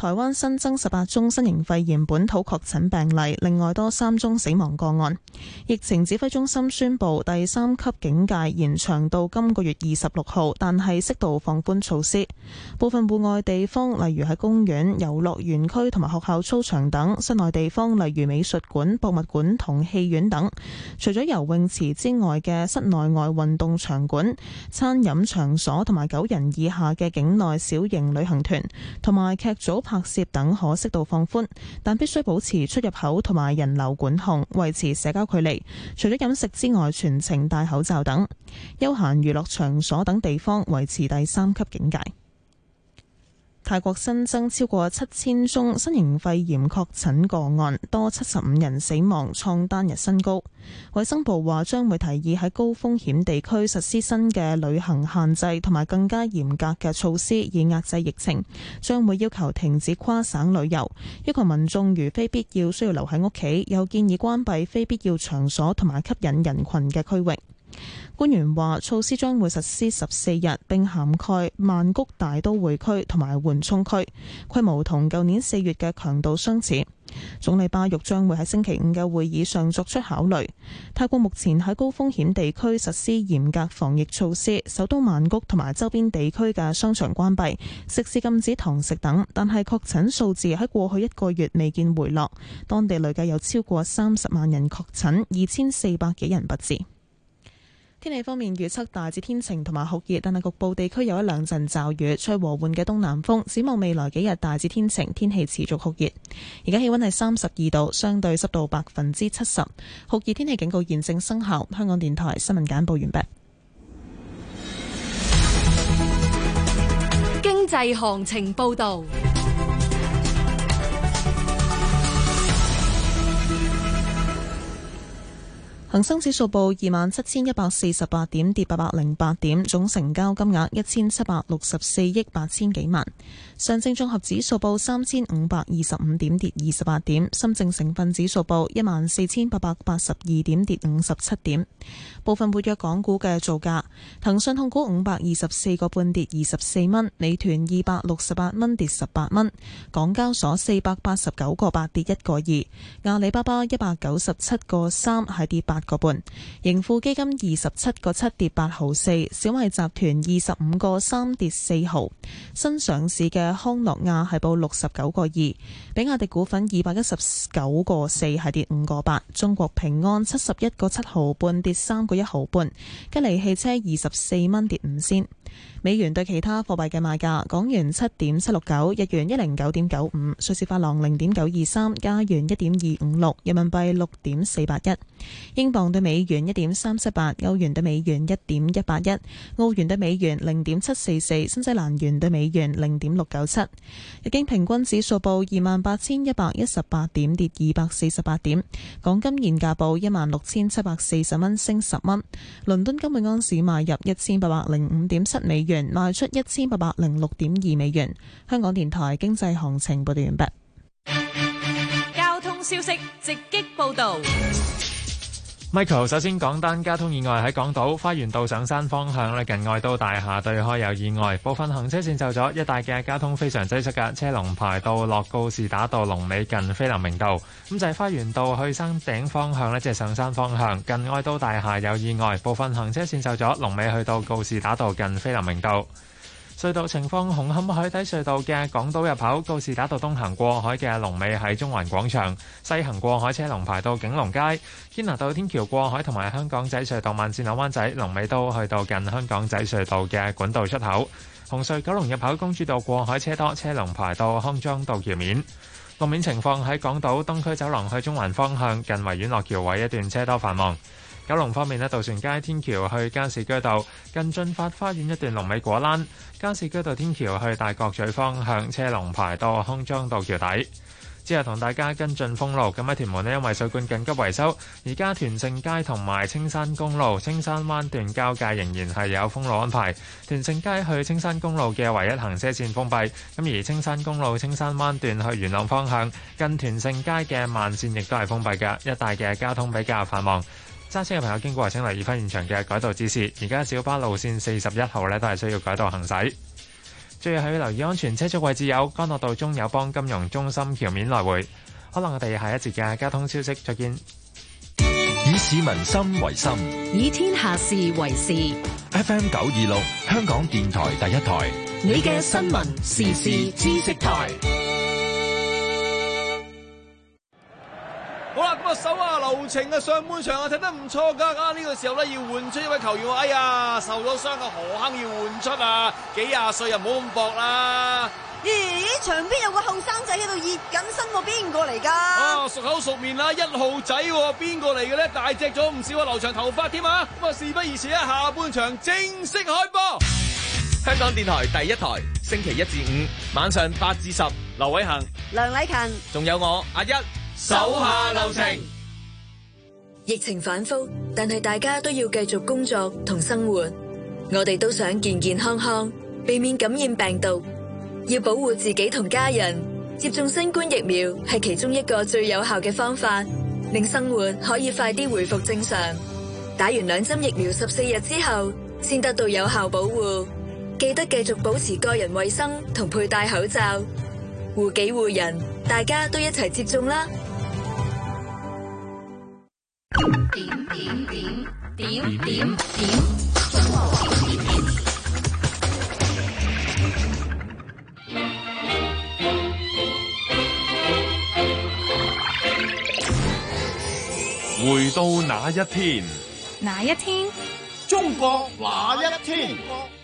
台灣新增18宗新型肺炎本土確診病例，另外多3宗死亡個案。疫情指揮中心宣布第3級警戒延長到今個月26號，但係適度放寬措施。部分戶外地方，例如喺公園、遊樂園區同埋學校操場等；室內地方，例如美術館、博物館同戲院等。除咗游泳池之外嘅室內外運動場館、餐飲場所同埋9人以下嘅境內小型旅行團同埋劇組拍攝等可適度放寬，但必須保持出入口同埋人流管控，維持社交距離。除咗飲食之外，全程戴口罩等。休閒娛樂場所等地方維持第3級警戒。泰國新增超過7000宗新型肺炎確診個案，多75人死亡，創單日新高。衛生部話將會提議喺高風險地區實施新嘅旅行限制同埋更加嚴格嘅措施，以壓制疫情。將會要求停止跨省旅遊，要求民眾如非必要需要留喺屋企，又建議關閉非必要場所同埋吸引人群嘅區域。官員話措施將會實施14日，並涵蓋曼谷大都會區同埋緩衝區，規模同舊年4月嘅強度相似。總理巴育將會喺星期5嘅會議上作出考慮。泰國目前喺高風險地區實施嚴格防疫措施，首都曼谷同埋周邊地區嘅商場關閉，食肆禁止堂食等，但係確診數字喺過去1個月未見回落，當地累計有超過30萬人確診，2400幾人不治。天氣方面預測大致天晴同埋酷熱，但係局部地區有1兩陣驟雨，吹和緩嘅東南風。展望未來幾日大致天晴，天氣持續酷熱。而家氣溫係32度，相對濕度70%，酷熱天氣警告現正生效。香港電台新聞簡報完畢。 經濟行情報道。 恒生指數報27,148點，跌808點，總成交金額1764億8千幾萬。上證綜合指數報3525點，跌28點。深證成分指數報14,882點，跌57點。部分活躍港股嘅造價：騰訊控股524個半，跌24蚊；美團268蚊，跌18蚊；港交所489個8，跌1個2；阿里巴巴197個3，係跌8個半；盈富基金27個7，跌8毫4；小米集團25個3，跌4毫；新上市嘅康樂亞係報69個2；比亞迪股份219個4，係跌5個8；中國平安71個7毫半，跌3個1毫半；吉利汽車24蚊，跌5仙。美元對其他貨幣嘅賣價：港元7.769，日元109.95，瑞士法郎0.923，加元1.256，人民幣6.481，英鎊對美元1.378，歐元對美元1.181，澳元對美元0.744，新西蘭元對美元0.697。日經平均指數報28,118點，跌248點。港金現價報16,740蚊，升10蚊。倫敦金每盎司買入1,805.7美元，賣出1,806.2美元。香港電台經濟行情報道完畢。 交通消息直擊報道。 Michael 首先講單交通意外喺港島花園道上山方向咧，近愛都大廈對開有意外，部分行車線受阻，一帶嘅交通非常擠塞嘅，車龍排到落告士打道龍尾近菲林明道。咁就係花園道去山頂方向咧，即係上山方向近愛都大廈有意外，部分行車線受阻，龍尾去到告士打道近菲林明道。隧道情況：紅磡海底隧道嘅港島入口告士打道東行過海嘅龍尾喺中環廣場，西行過海車龍排到景隆街。堅拿道天橋過海同埋香港仔隧道慢線扭灣仔龍尾都去到近香港仔隧道嘅管道出口。紅隧九龍入口公主道過海車多，車龍排到康莊道橋面。路面情況喺港島東區走廊去中環方向近維園落橋位一段車多繁忙。九龍方面咧，渡船街天橋去加士居道近駿發花園一段龍尾果欄，加士居道天橋去大角咀方向車龍排到康莊道橋底。之後同大家跟進封路，咁喺屯門咧，因為水管緊急維修，而家屯勝街同埋青山公路青山灣段交界仍然係有封路安排。屯勝街去青山公路嘅唯一行車線封閉，咁而青山公路青山灣段去元朗方向近屯勝街嘅慢線亦都係封閉嘅，一帶嘅交通比較繁忙。揸車嘅朋友經過請留意翻現場嘅改道指示。而家小巴路線41號呢都係需要改道行駛。 最後要留意安全車速位置有干諾道中友邦金融中心橋面來回。可能我哋下一節嘅交通消息再見。 以市民心為心， 以天下事為事。 FM 926香港電台第一台， 你嘅新聞時事知識台。 好啦，咁啊手下留情啊，上半場啊踢得唔錯噶，呢個時候咧要換出一位球員，哎呀受咗傷嘅何坑要換出啊，幾廿歲又唔好咁搏啦。 咦，場邊有個後生仔喺度熱緊身喎，邊個嚟㗎？ 啊，熟口熟面啦，1號仔喎，邊個嚟嘅咧？大隻咗唔少啊，留長頭髮添啊！咁啊，事不宜遲啊，下半場正式開波。香港電台第一台，星期1至5晚上8至10，劉偉恒、 梁禮勤， 仲有我阿一，手下留情。 疫情反覆，但係大家都要繼續工作同生活，我哋都想健健康康，避免感染病毒。要保護自己同家人，接種新冠疫苗係其中一個最有效嘅方法，令生活可以快啲回復正常。打完2針疫苗14日之後，先得到有效保護。記得繼續保持個人衛生同佩戴口罩，護己護人，大家都一齊接種啦！點回到那一天， 哪一天？ 中國那一天？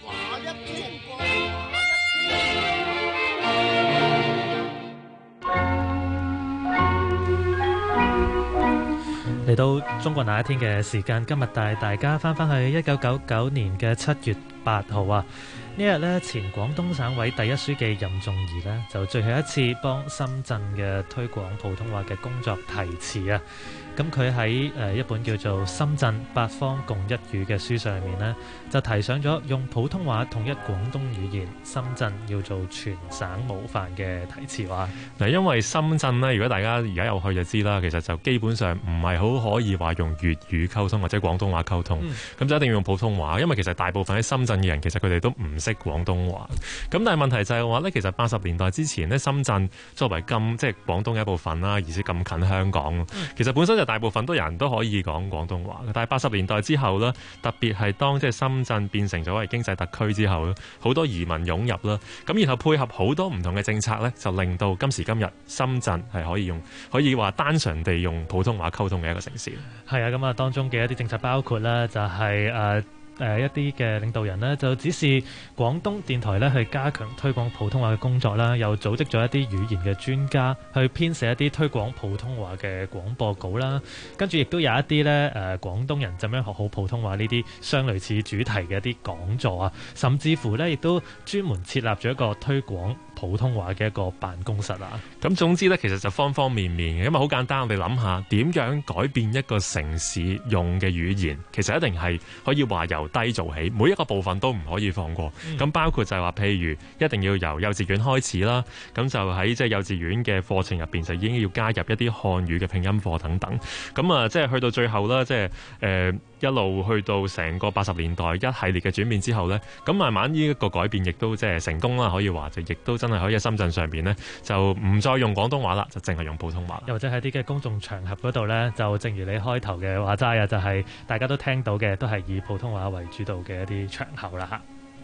嚟到中國那一天嘅時間，今日帶大家翻返去1999年嘅7月8號啊！呢日呢，前廣東省委第一書記任仲夷呢，就最後一次幫深圳嘅推廣普通話嘅工作題詞啊！咁佢喺一本叫做《深圳八方共一語》嘅書上面呢，就提上咗用普通話統一廣東語言，深圳要做全省模範嘅題詞話。 嗱，因為深圳呢，如果大家而家有去就知啦，其實就基本上唔係好可以話用粵語溝通或者廣東話溝通，咁就一定要用普通話。因為其實大部分喺深圳嘅人其實佢哋都唔識廣東話。咁但係問題就係話呢，其實80年代之前呢，深圳作為即係廣東嘅一部分啦，而且咁近香港，其實本身就大部分人都可以講廣東話。但係80年代之後呢，特別係當即係深圳變成咗為經濟特區之後呢，好多移民湧入啦，咁然後配合好多唔同嘅政策呢，就令到今時今日深圳係可以話單純地用普通話溝通嘅一個城市。 係啊，咁啊當中嘅一啲政策包括咧就係一啲嘅領導人呢，就指示廣東電台呢去加強推廣普通話嘅工作啦，又組織咗一啲語言嘅專家去編寫一啲推廣普通話嘅廣播稿啦。跟住亦都有一啲呢廣東人點樣學好普通話呢啲相類似主題嘅一啲講座啊，甚至乎呢亦都專門設立咗一個推廣普通話嘅一個辦公室啊。 咁總之呢，其實就方方面面嘅，因為好簡單，我哋諗下點樣改變一個城市用嘅語言，其實一定係可以話由低做起，每一個部分都唔可以放過。咁包括就係話，譬如一定要由幼稚園開始啦，咁就喺即係幼稚園嘅課程入邊就已經要加入一啲漢語嘅拼音課等等。咁啊，即係去到最後啦，即係一路去到成個80年代一系列嘅轉變之後呢，咁慢慢呢一個改變亦都即係成功啦，可以話就亦都真係可以喺深圳上邊呢，就唔再用廣東話啦，就淨係用普通話。 又或者喺啲嘅公眾場合嗰度呢，就正如你開頭嘅話齋啊，就係大家都聽到嘅，都係以普通話為主導嘅一啲場合啦嚇。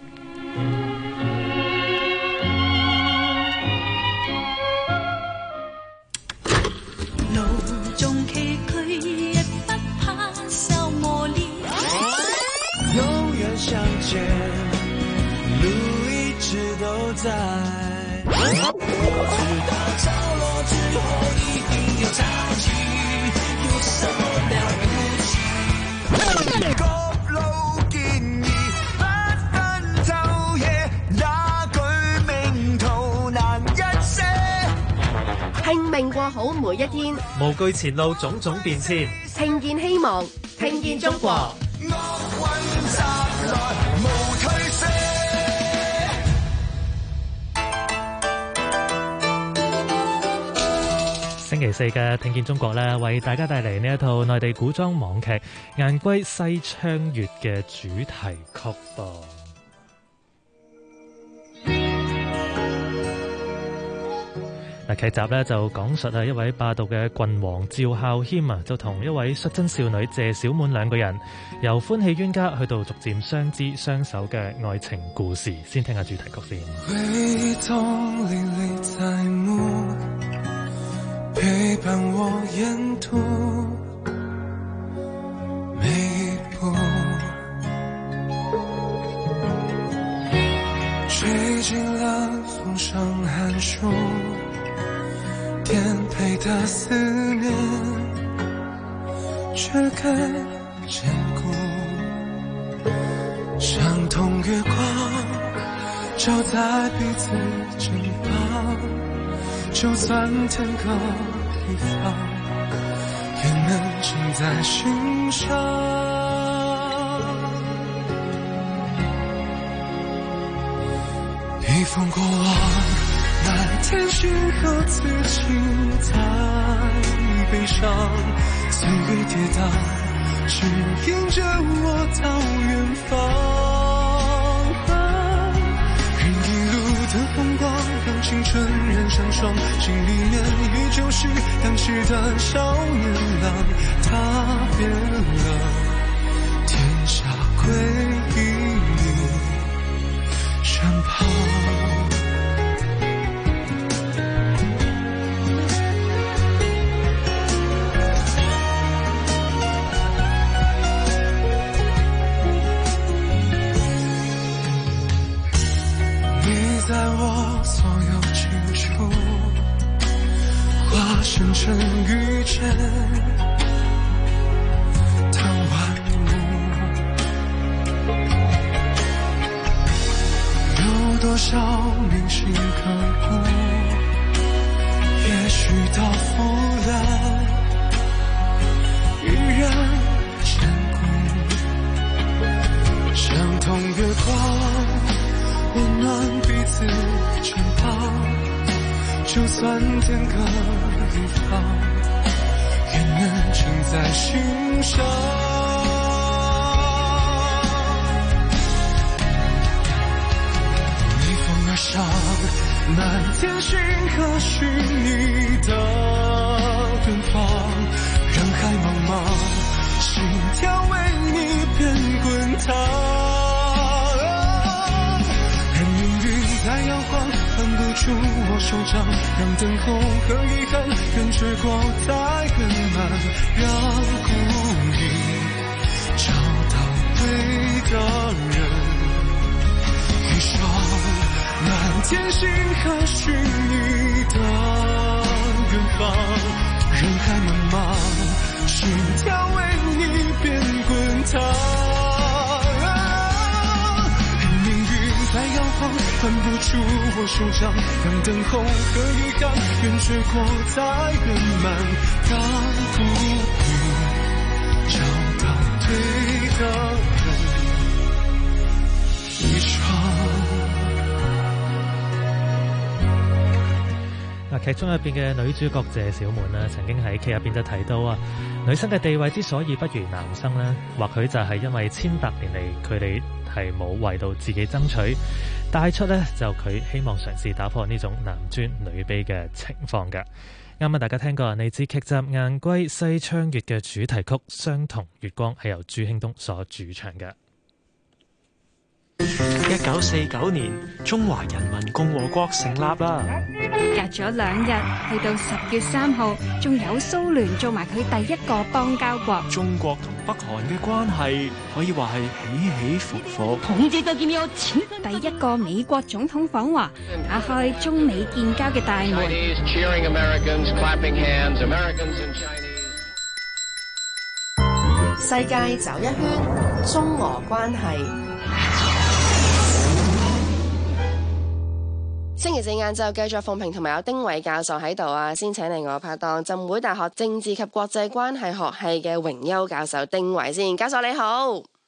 路中崎嶇，也不怕受磨練。 永遠相見，路一直都在。我知道潮落之後一定有潮起，有什麼了不起？各路建議不分晝夜，那句名圖難一些。 拼命過好每一天， 無懼前路種種變遷， 聽見希望，聽見中國。 星期四嘅聽見中國咧，為大家帶嚟呢一套內地古裝網劇《雁歸西窗月》嘅主題曲噃。 嗱，劇集咧就講述一位霸道嘅郡王趙孝謙啊，就同一位率真少女謝小滿兩個人由歡喜冤家去到逐漸相知相守嘅愛情故事。先聽下主題曲先。 回憶中歷歷在目，陪伴我沿途每一步，吹進了風霜寒暑，顛沛的思念卻更堅固，相同月光照在彼此肩膀，就算天各一方，也能記在心上。披風過往，漫天星河刺青在背上，歲月跌宕，指引着我到遠方。人一路的風光，讓青春染上霜，心裡面依舊是當時的少年郎。他變了，天下歸於你身旁。在我所有情處，化身成雨陣，當萬物。有多少銘心刻骨，也許到腐爛，依然堅固。相同月光溫暖彼此肩膀，就算天各一方，也能記在心上。逆風而上，漫天星河是你的遠方，人海茫茫，心跳為你變滾燙。在搖晃，攔不住我手掌，讓等候和遺憾遠追過再圓滿，讓故意找到對的人。一雙滿天星河是你的遠方，人海茫茫，心跳為你變滾燙。在搖晃，攔不住我手掌，讓等候和遺憾遠追過再圓滿，讓故意找到對的人。一雙劇中入邊嘅女主角謝小滿啦，曾經喺劇入邊就提到啊，女生嘅地位之所以不如男生呢，或許就係因為千百年嚟佢哋係冇為到自己爭取，帶出呢就佢希望嘗試打破呢種男尊女卑嘅情況嘅。啱啱大家聽過嚟自劇集《硬龜西窗月》嘅主題曲《相同月光》，係由朱興東所主唱嘅。 1949年，中華人民共和國成立啦。 隔咗2日，去到10月3號，仲有蘇聯做埋佢第一個邦交國。 中國同北韓嘅關係可以話係起起伏伏。 第一個美國總統訪華，打開中美建交嘅大門。 世界走一圈，中俄關係。星期四晏晝繼續鳳平同埋有丁偉教授喺度啊，先請嚟我拍檔浸會大學政治及國際關係學系嘅榮休教授丁偉先。教授你好。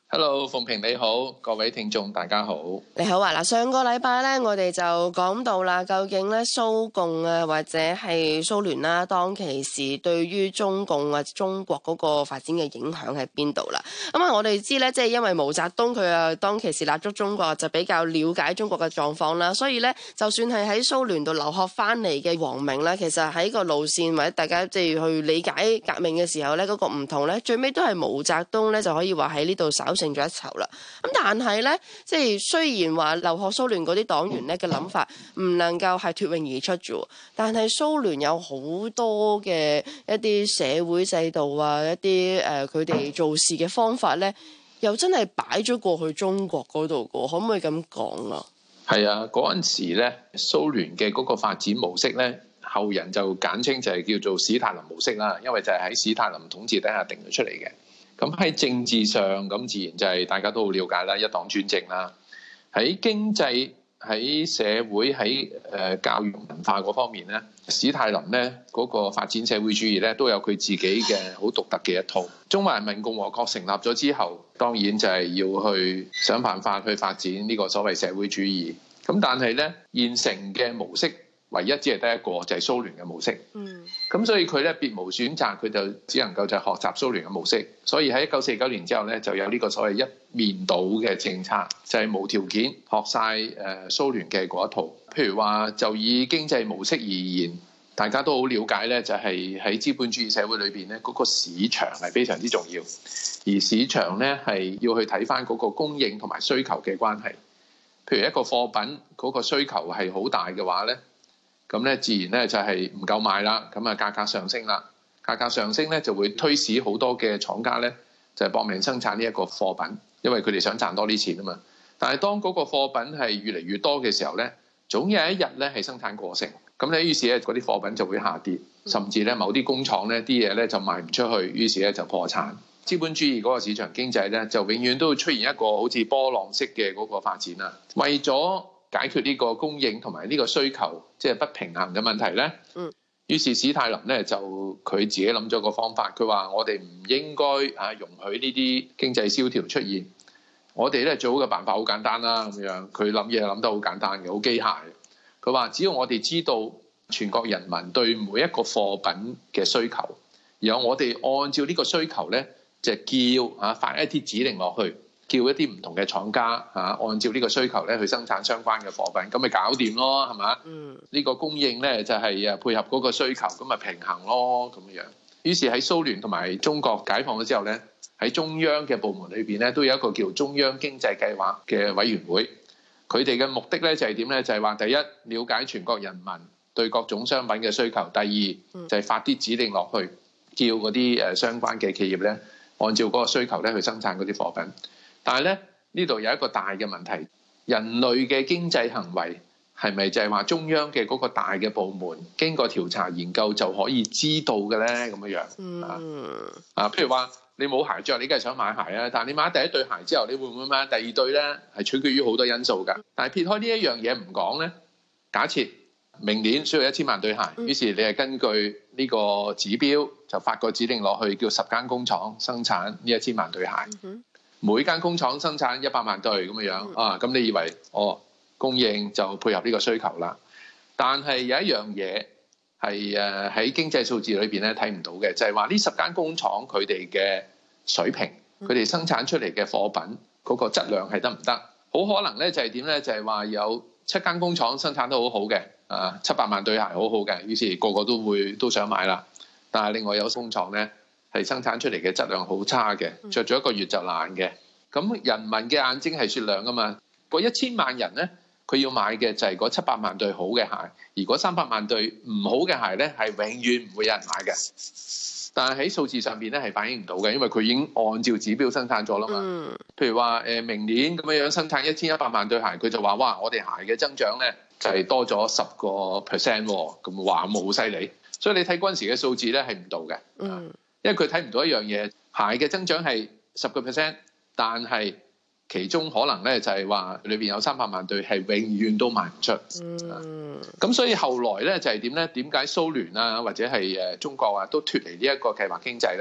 Hello， 鳳平你好，各位聽眾大家好。 你好啊，嗱，上個禮拜咧，我哋就講到啦，究竟咧蘇共啊或者係蘇聯啦，當其時對於中共或者中國嗰個發展嘅影響喺邊度啦？咁啊，我哋知咧，即係因為毛澤東佢啊當其時立足中國，就比較了解中國嘅狀況啦，所以咧，就算係喺蘇聯度留學翻嚟嘅王明咧，其實喺個路線或者大家即係去理解革命嘅時候咧，嗰個唔同咧，最尾都係毛澤東咧就可以話喺呢度稍勝咗一籌啦。咁但係咧，即係雖然話留學蘇聯嗰啲黨員咧嘅諗法唔能夠係脫穎而出啫，但係蘇聯有好多嘅一啲社會制度啊，一啲佢哋做事嘅方法咧，又真係擺咗過去中國嗰度嘅，可唔可以咁講啊？ 係啊，嗰陣時咧，蘇聯嘅嗰個發展模式咧，後人就簡稱就係叫做史太林模式啦，因為就係喺史太林統治底下定咗出嚟嘅。咁喺政治上，咁自然就係大家都好了解啦，一黨專政啦。喺經濟、喺社會、喺教育文化嗰方面咧，史太林咧嗰個發展社會主義咧都有佢自己嘅好獨特嘅一套。中華人民共和國成立咗之後，當然就係要去想辦法去發展呢個所謂社會主義。咁但係咧現成嘅模式，唯一只係得一個，就係蘇聯嘅模式。咁所以佢咧別無選擇，佢就只能夠就學習蘇聯嘅模式。所以喺1949年之後咧，就有呢個所謂一面倒嘅政策，就係無條件學晒蘇聯嘅嗰一套。譬如話，就以經濟模式而言，大家都好了解咧，就係喺資本主義社會裏邊咧，嗰個市場係非常之重要。而市場咧係要去睇翻嗰個供應同埋需求嘅關係。譬如一個貨品嗰個需求係好大嘅話咧，咁咧自然咧就係唔夠賣啦，咁啊價格上升啦，價格上升咧就會推使好多嘅廠家咧就係搏命生產呢一個貨品，因為佢哋想賺多啲錢啊嘛。但係當嗰個貨品係越嚟越多嘅時候咧，總有一日咧係生產過剩，咁咧於是咧嗰啲貨品就會下跌，甚至咧某啲工廠咧啲嘢咧就賣唔出去，於是咧就破產。資本主義嗰個市場經濟咧就永遠都會出現一個好似波浪式嘅嗰個發展啦。為咗解決呢個供應同埋呢個需求即係不平衡嘅問題咧，於是史太林咧就佢自己諗咗個方法，佢話我哋唔應該容許呢啲經濟蕭條出現，我哋咧最好嘅辦法好簡單啦咁樣。佢諗嘢諗得好簡單嘅，好機械。佢話只要我哋知道全國人民對每一個貨品嘅需求，然後我哋按照呢個需求咧就叫發一啲指令落去。叫一啲唔同嘅廠家按照呢個需求咧去生產相關嘅貨品，咁咪搞掂咯，係嘛？呢個供應咧就係配合嗰個需求，咁咪平衡咯咁樣。於是喺蘇聯同埋中國解放咗之後咧，喺中央嘅部門裏邊咧都有一個叫中央經濟計劃嘅委員會，佢哋嘅目的咧就係點咧？就係話第一，了解全國人民對各種商品嘅需求；第二就係發啲指令落去，叫嗰啲相關嘅企業咧按照嗰個需求咧去生產嗰啲貨品。但係咧，呢度有一個大嘅問題，人類嘅經濟行為係咪就係話中央嘅嗰個大嘅部門經過調查研究就可以知道嘅咧？咁樣樣譬如話你冇鞋着，你梗係想買鞋啊，但係你買第一對鞋之後，你會唔會買第二對咧？係取決於好多因素㗎。但係撇開呢一樣嘢唔講咧，假設明年需要1000萬對鞋，於是你係根據呢個指標就發個指令落去，叫10間工廠生產呢1000萬對鞋。每間工廠生產100萬對咁樣咁你以為供應就配合呢個需求啦？但係有一樣嘢係喺經濟數字裏邊咧睇唔到嘅，就係話呢10間工廠佢哋嘅水平，佢哋生產出嚟嘅貨品嗰個質量係得唔得？好可能咧就係點咧？就係話有7間工廠生產得好好嘅700萬對鞋好好嘅，於是個個都想買啦。但係另外有工廠咧，係生產出嚟嘅質量好差嘅，着咗1個月就爛嘅。咁人民嘅眼睛係雪亮噶嘛？嗰1000萬人咧，佢要買嘅就係嗰700萬對好嘅鞋，而嗰300萬對唔好嘅鞋咧，係永遠唔會有人買嘅。但係喺數字上邊咧係反映唔到嘅，因為佢已經按照指標生產咗啦嘛。譬如話明年咁樣生產1100萬對鞋，佢就話哇，我哋鞋嘅增長咧就係多咗10%喎，咁話咁好犀利。所以你睇嗰陣時嘅數字咧係唔到嘅。因為佢睇唔到一樣嘢，鞋嘅增長係10%，但係其中可能咧就係話裏邊有300萬對係永遠都賣唔出。咁所以後來咧就係點咧？點解蘇聯啊或者係中國啊都脫離呢一個計劃經濟咧？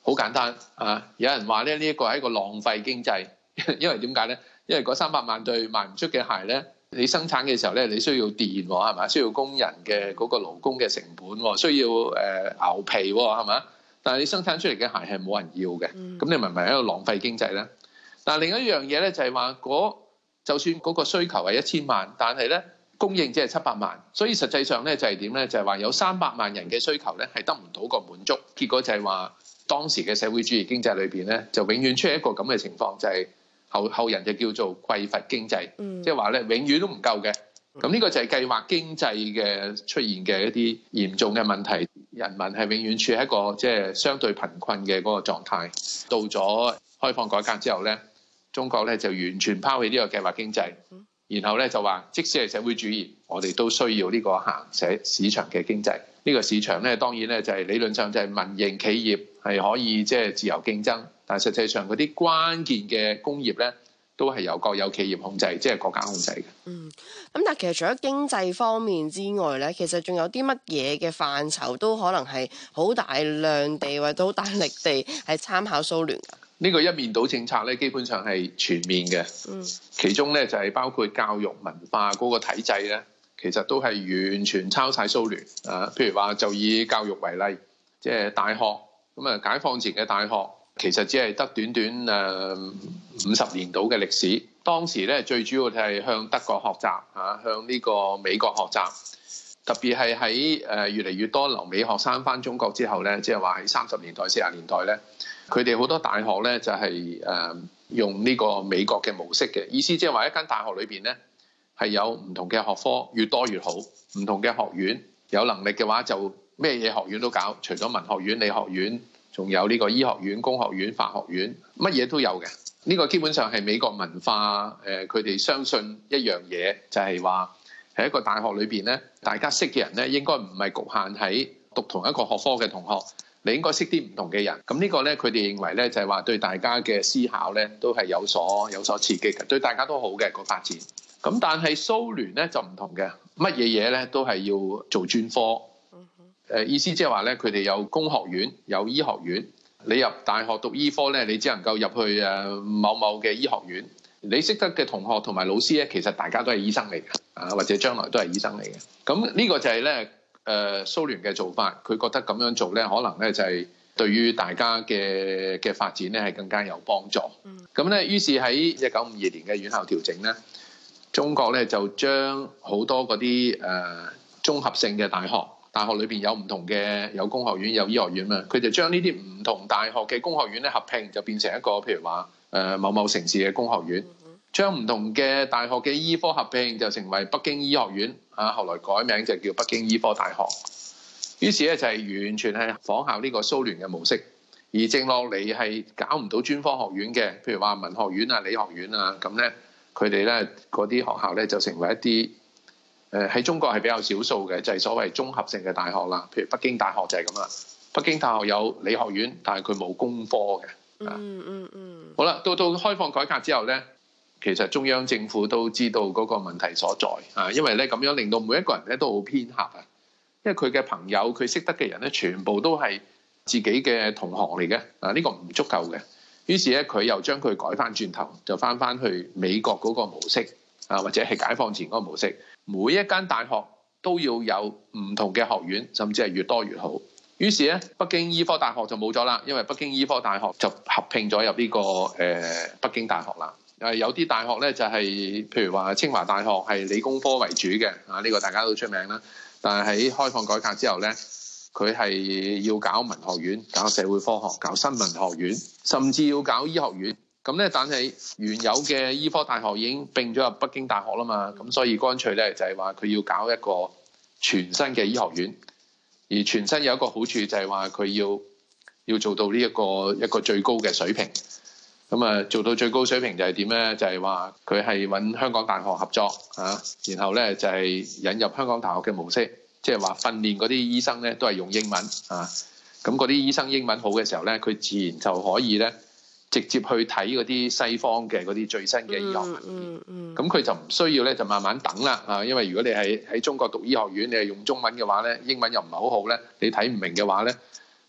好簡單啊！有人話咧呢一個係一個浪費經濟，因為點解咧？因為嗰300萬對賣唔出嘅鞋咧，你生產嘅時候咧，你需要電係嘛？需要工人嘅嗰個勞工嘅成本，需要牛皮係嘛？但係你生產出嚟嘅鞋係冇人要嘅，咁你咪唔係喺度浪費經濟咧？但係另一樣嘢咧就係話就算嗰個需求係1000萬，但係咧供應只係700萬，所以實際上咧就係點咧？就係話有300萬人嘅需求咧係得唔到個滿足，結果就係話當時嘅社會主義經濟裏邊咧就永遠出現一個咁嘅情況，就係後人就叫做匱乏經濟，即係話咧永遠都唔夠嘅。咁呢個就係計劃經濟嘅出現嘅一啲嚴重嘅問題，人民係永遠處喺一個即係相對貧困嘅嗰個狀態。到咗開放改革之後咧，中國咧就完全拋棄呢個計劃經濟，然後咧就話即使係社會主義，我哋都需要呢個行市場嘅經濟。呢個市場咧當然咧就係理論上就係民營企業係可以即係自由競爭，但係實際上嗰啲關鍵嘅工業咧都係由國有企業控制，即係國家控制嘅。 咁但係其實除咗經濟方面之外咧，其實仲有啲乜嘢嘅範疇都可能係好大量地或者好大力地係參考蘇聯㗎？ 呢個一面倒政策咧，基本上係全面嘅。其中咧就係包括教育文化嗰個體制咧，其實都係完全抄晒蘇聯啊。譬如話就以教育為例，即係大學咁啊，解放前嘅大學其實只係得短短50年到嘅歷史。當時咧最主要就係向德國學習啊，向呢個美國學習。特別係喺越嚟越多留美學生返中國之後咧，即係話喺30年代、40年代咧，佢哋好多大學咧就係用呢個美國嘅模式嘅意思，即係話一間大學裏邊咧係有唔同嘅學科，越多越好。唔同嘅學院有能力嘅話，就咩嘢學院都搞，除咗文學院、理學院，仲有呢個醫學院、工學院、法學院，乜嘢都有嘅。呢個基本上係美國文化佢哋相信一樣嘢，就係話喺一個大學裏邊咧，大家識嘅人咧應該唔係局限喺讀同一個學科嘅同學，你應該識啲唔同嘅人。咁呢個咧，佢哋認為咧就係話對大家嘅思考咧都係有所刺激嘅，對大家都好嘅個發展。咁但係蘇聯咧就唔同嘅，乜嘢嘢咧都係要做專科。意思即係話咧，佢哋有工學院、有醫學院。你入大學讀醫科咧，你只能夠入去某某嘅醫學院。你識得嘅同學同埋老師咧，其實大家都係醫生嚟嘅，啊或者將來都係醫生嚟嘅。咁呢個就係咧蘇聯嘅做法，佢覺得咁樣做咧，可能咧就係對於大家嘅發展咧係更加有幫助。咁咧，於是喺1952年嘅院校調整咧，中國咧就將好多嗰啲綜合性嘅大學裏邊有唔同嘅，有工學院有醫學院嘛，佢就將呢啲唔同大學嘅工學院咧合併，就變成一個譬如話某某城市嘅工學院，將唔同嘅大學嘅醫科合併，就成為北京醫學院啊，後來改名就叫北京醫科大學。於是咧就係完全係仿效呢個蘇聯嘅模式，而剩落嚟係搞唔到專科學院嘅，譬如話文學院啊、理學院啊，咁咧佢哋咧嗰啲學校咧就成為一啲喺中國係比較少數嘅，就係所謂綜合性嘅大學啦。譬如北京大學就係咁啦，北京大學有理學院，但係佢冇工科嘅。好啦，到開放改革之後咧，其實中央政府都知道嗰個問題所在啊，因為咧咁樣令到每一個人咧都好偏狹啊，因為佢嘅朋友佢識得嘅人咧，全部都係自己嘅同行嚟嘅啊，呢個唔足夠嘅。於是咧佢又將佢改翻轉頭，就翻去美國嗰個模式啊，或者係解放前嗰個模式。每一間大學都要有唔同嘅學院，甚至係越多越好。於是咧，北京醫科大學就冇咗啦，因為北京醫科大學就合併咗入呢個北京大學啦。有啲大學咧就係譬如話清華大學係理工科為主嘅啊，呢個大家都出名啦。但係喺開放改革之後咧，佢係要搞文學院、搞社會科學、搞新聞學院，甚至要搞醫學院。咁咧，但係原有嘅醫科大學已經並咗入北京大學啦嘛，咁所以乾脆咧就係話佢要搞一個全新嘅醫學院，而全新有一個好處就係話佢要做到呢一個最高嘅水平。咁啊，做到最高水平就係點咧？就係話佢係揾香港大學合作啊，然後咧就係引入香港大學嘅模式，即係話訓練嗰啲醫生咧都係用英文啊。咁嗰啲醫生英文好嘅時候咧，佢自然就可以咧直接去睇嗰啲西方嘅嗰啲最新嘅醫學文獻，咁佢就唔需要咧就慢慢等啦啊！因為如果你係喺中國讀醫學院，你係用中文嘅話咧，英文又唔係好好咧，你睇唔明嘅話咧，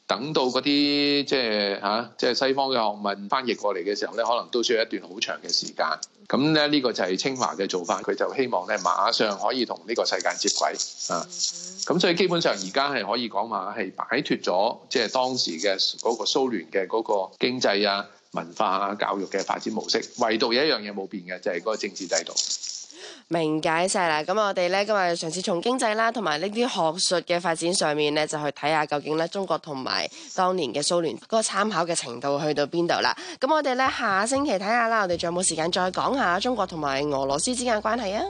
等到嗰啲即係西方嘅學問翻譯過嚟嘅時候咧，可能都需要一段好長嘅時間。咁咧呢個就係清華嘅做法，佢就希望咧馬上可以同呢個世界接軌啊。咁所以基本上而家係可以講話係擺脫咗即係當時嘅嗰個蘇聯嘅嗰個經濟啊、文化啊、教育嘅發展模式，唯獨有一樣嘢冇變嘅，就係嗰個政治制度。 明解晒啦，咁我哋咧今日嘗試從經濟啦，同埋呢啲學術嘅發展上面咧，就去睇下究竟咧中國同埋當年嘅蘇聯嗰個參考嘅程度去到邊度啦。咁我哋咧下星期睇下啦，我哋仲有冇時間再講下中國同埋俄羅斯之間嘅關係啊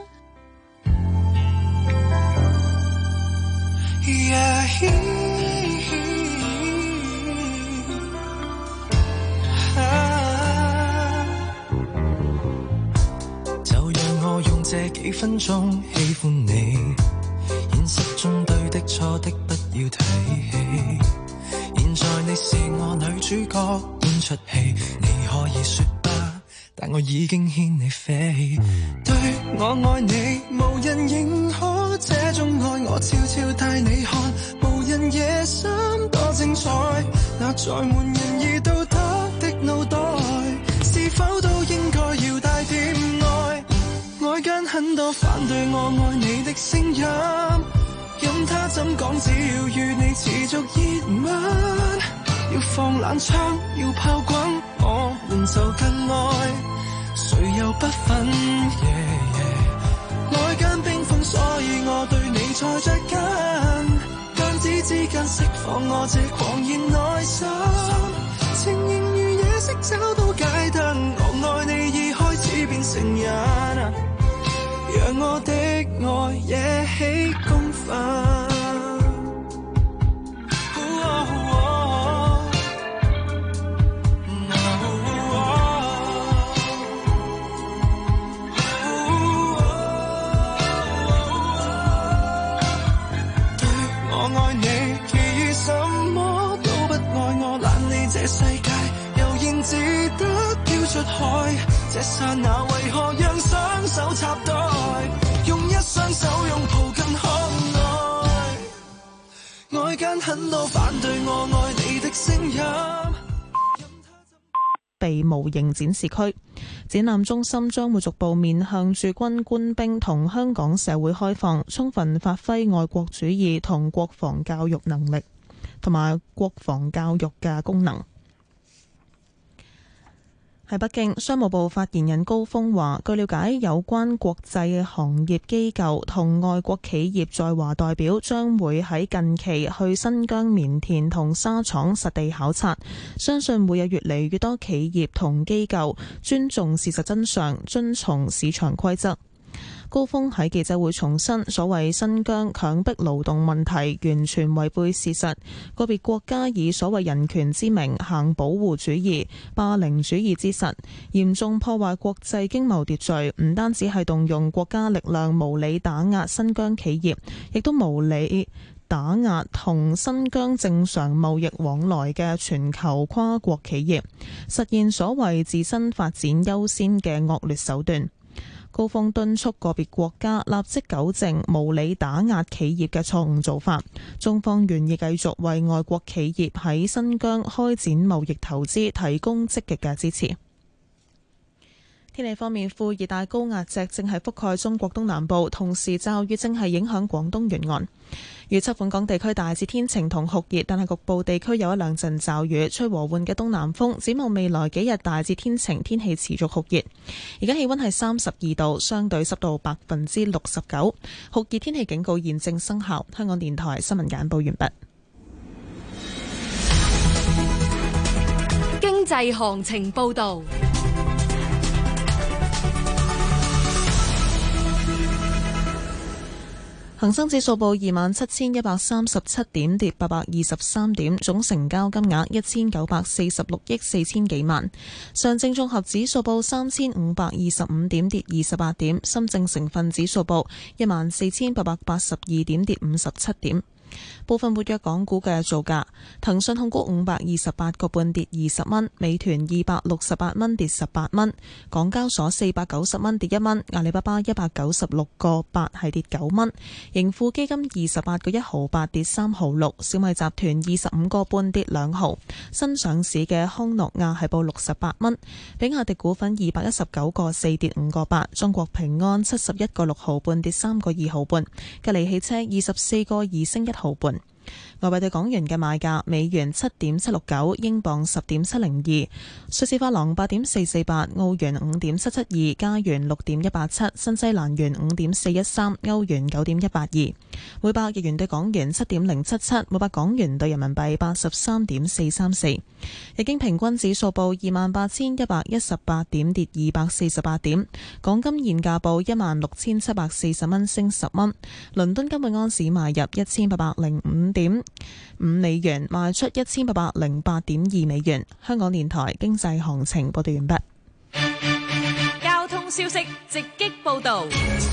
我用這幾分鐘喜歡你，現實中對的錯的不要提起。現在你是我女主角演出戲，你可以說吧，但我已經牽你飛。對我愛你，無人認可這種愛，我悄悄帶你看，無人夜深多精彩。那載滿仁義道德的腦袋，是否都應該要帶點愛？外間很多反對我愛你的聲音，任他怎講，只要與你持續熱吻，要放冷槍，要炮轟，我們就更愛，誰又不忿？外間冰封，所以我對你才着緊，彈指之間釋放我這狂熱內心，情形如夜色找到街燈，我愛你已開始變成癮，讓我的愛惹起公憤。對我愛你，其餘什麼都不愛我，懶你這世界悠然自得飄出海，這剎那為何讓雙手插袋，用一雙手擁抱更可愛，外間很多反對我愛你的聲音。 地模型展示區展覽中心將會逐步面向駐軍官兵同香港社會開放，充分發揮愛國主義同國防教育能力同埋國防教育嘅功能。喺北京，商務部發言人高峰話，據了解，有關國際行業機構同外國企業在華代表將會喺近期去新疆棉田同沙廠實地考察，相信會有越嚟越多企業同機構尊重事實真相，遵從市場規則。高峰喺記者會重申，所謂新疆強迫勞動問題完全違背事實，個別國家以所謂人權之名行保護主義、霸凌主義之實，嚴重破壞國際經貿秩序，唔單止係動用國家力量無理打壓新疆企業，亦都無理打壓同新疆正常貿易往來嘅全球跨國企業，實現所謂自身發展優先嘅惡劣手段。高峰敦促個別國家立即糾正無理打壓企業嘅錯誤做法，中方願意繼續為外國企業喺新疆開展貿易投資提供積極嘅支持。天氣方面，副熱帶高壓脊正係覆蓋中國東南部，同時驟雨正係影響廣東沿岸。預測本港地區大致天晴同酷熱，但係局部地區有一兩陣驟雨，吹和緩嘅東南風。展望未來幾日大致天晴，天氣持續酷熱。而家氣溫係32度，相對濕度69%，酷熱天氣警告現正生效。香港電台新聞簡報完畢。 經濟行情報道。 恒生指數報27,137點，跌823點，總成交金額1946億4千幾萬。上證綜合指數報3525點，跌28點。深證成分指數報14,882點，跌57點。 部分活躍港股嘅造價：騰訊控股528個半跌20蚊，美團268蚊跌18蚊，港交所490蚊跌1蚊，阿里巴巴196個8係跌9蚊，盈富基金28個1毫8跌3毫6，小米集團25個半跌2毫，新上市嘅康諾亞係報68蚊，比亞迪股份219個4跌5個8，中國平安71個6毫半跌3個2毫半，吉利汽車24個2升1毫半。外幣對港元嘅賣價：美元7.769，英鎊10.702，瑞士法郎8.448，澳元5.772，加元6.187，新西蘭元5.413，歐元9.182。每百日元對港元7.077，每百港元對人民幣83.434。日經平均指數報28,118點，跌248點。港金現價報16,740蚊，升10蚊。倫敦金每盎司買入1,805.5美元，賣出1,808.2美元。香港電台經濟行情報道完畢。 交通消息直擊報道。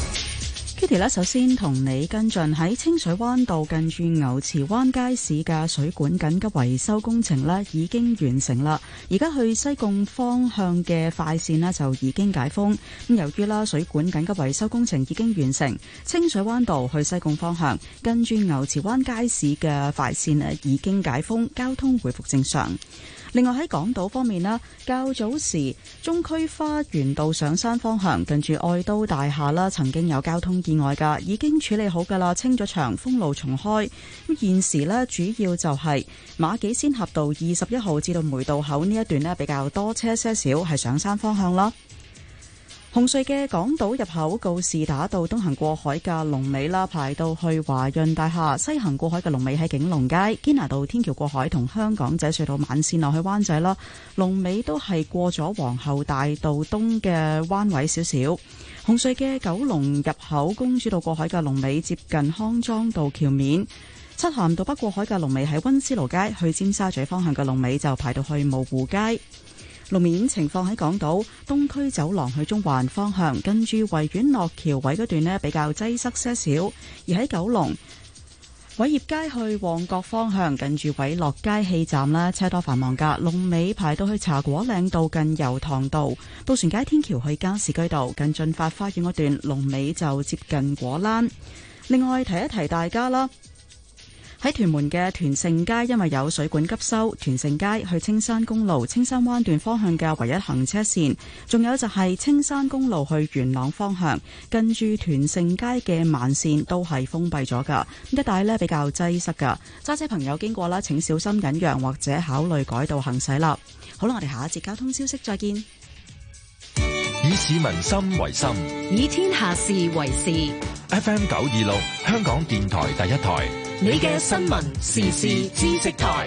Kitty 咧，首先同你跟進喺清水灣道近住牛池灣街市嘅水管緊急維修工程咧，已經完成啦。而家去西貢方向嘅快線咧就已經解封。咁由於啦水管緊急維修工程已經完成，清水灣道去西貢方向近住牛池灣街市嘅快線咧已經解封，交通回復正常。另外喺港島方面啦，較早時中區花園道上山方向近住愛都大廈啦，曾經有交通意外㗎，已經處理好㗎啦，清咗場，封路重開。咁現時呢，主要就係馬己仙峽道21號至到梅道口呢一段呢，比較多車些少，係上山方向啦。紅隧嘅港島入口告士打道東行過海嘅龍尾啦，排到去華潤大廈；西行過海嘅龍尾喺景隆街。堅拿道天橋過海同香港仔隧道慢線落去灣仔啦，龍尾都係過咗皇后大道東嘅灣位少少。紅隧嘅九龍入口公主道過海嘅龍尾接近康莊道橋面。漆咸道北過海嘅龍尾喺溫思勞街，去尖沙咀方向嘅龍尾就排到去蕪湖街。路面情況喺港島東區走廊去中環方向，跟住維園落橋位嗰段呢比較擠塞些少；而喺九龍偉業街去旺角方向，近住偉樂街氣站啦，車多繁忙㗎，龍尾排到去茶果嶺道近油塘道；渡船街天橋去加士居道近駿發花園嗰段，龍尾就接近果欄。另外提一提大家啦。喺屯門嘅屯盛街，因為有水管急修，屯盛街去青山公路青山灣段方向嘅唯一行車線，仲有就係青山公路去元朗方向，近住屯盛街嘅慢線都係封閉咗㗎，一帶呢比較擠塞㗎，揸車朋友經過啦，請小心忍讓或者考慮改道行駛啦。好啦，我哋下一節交通消息再見。 以市民心為心， 以天下事為事。 FM 926，香港電台第一台。 你嘅新聞時事知識台，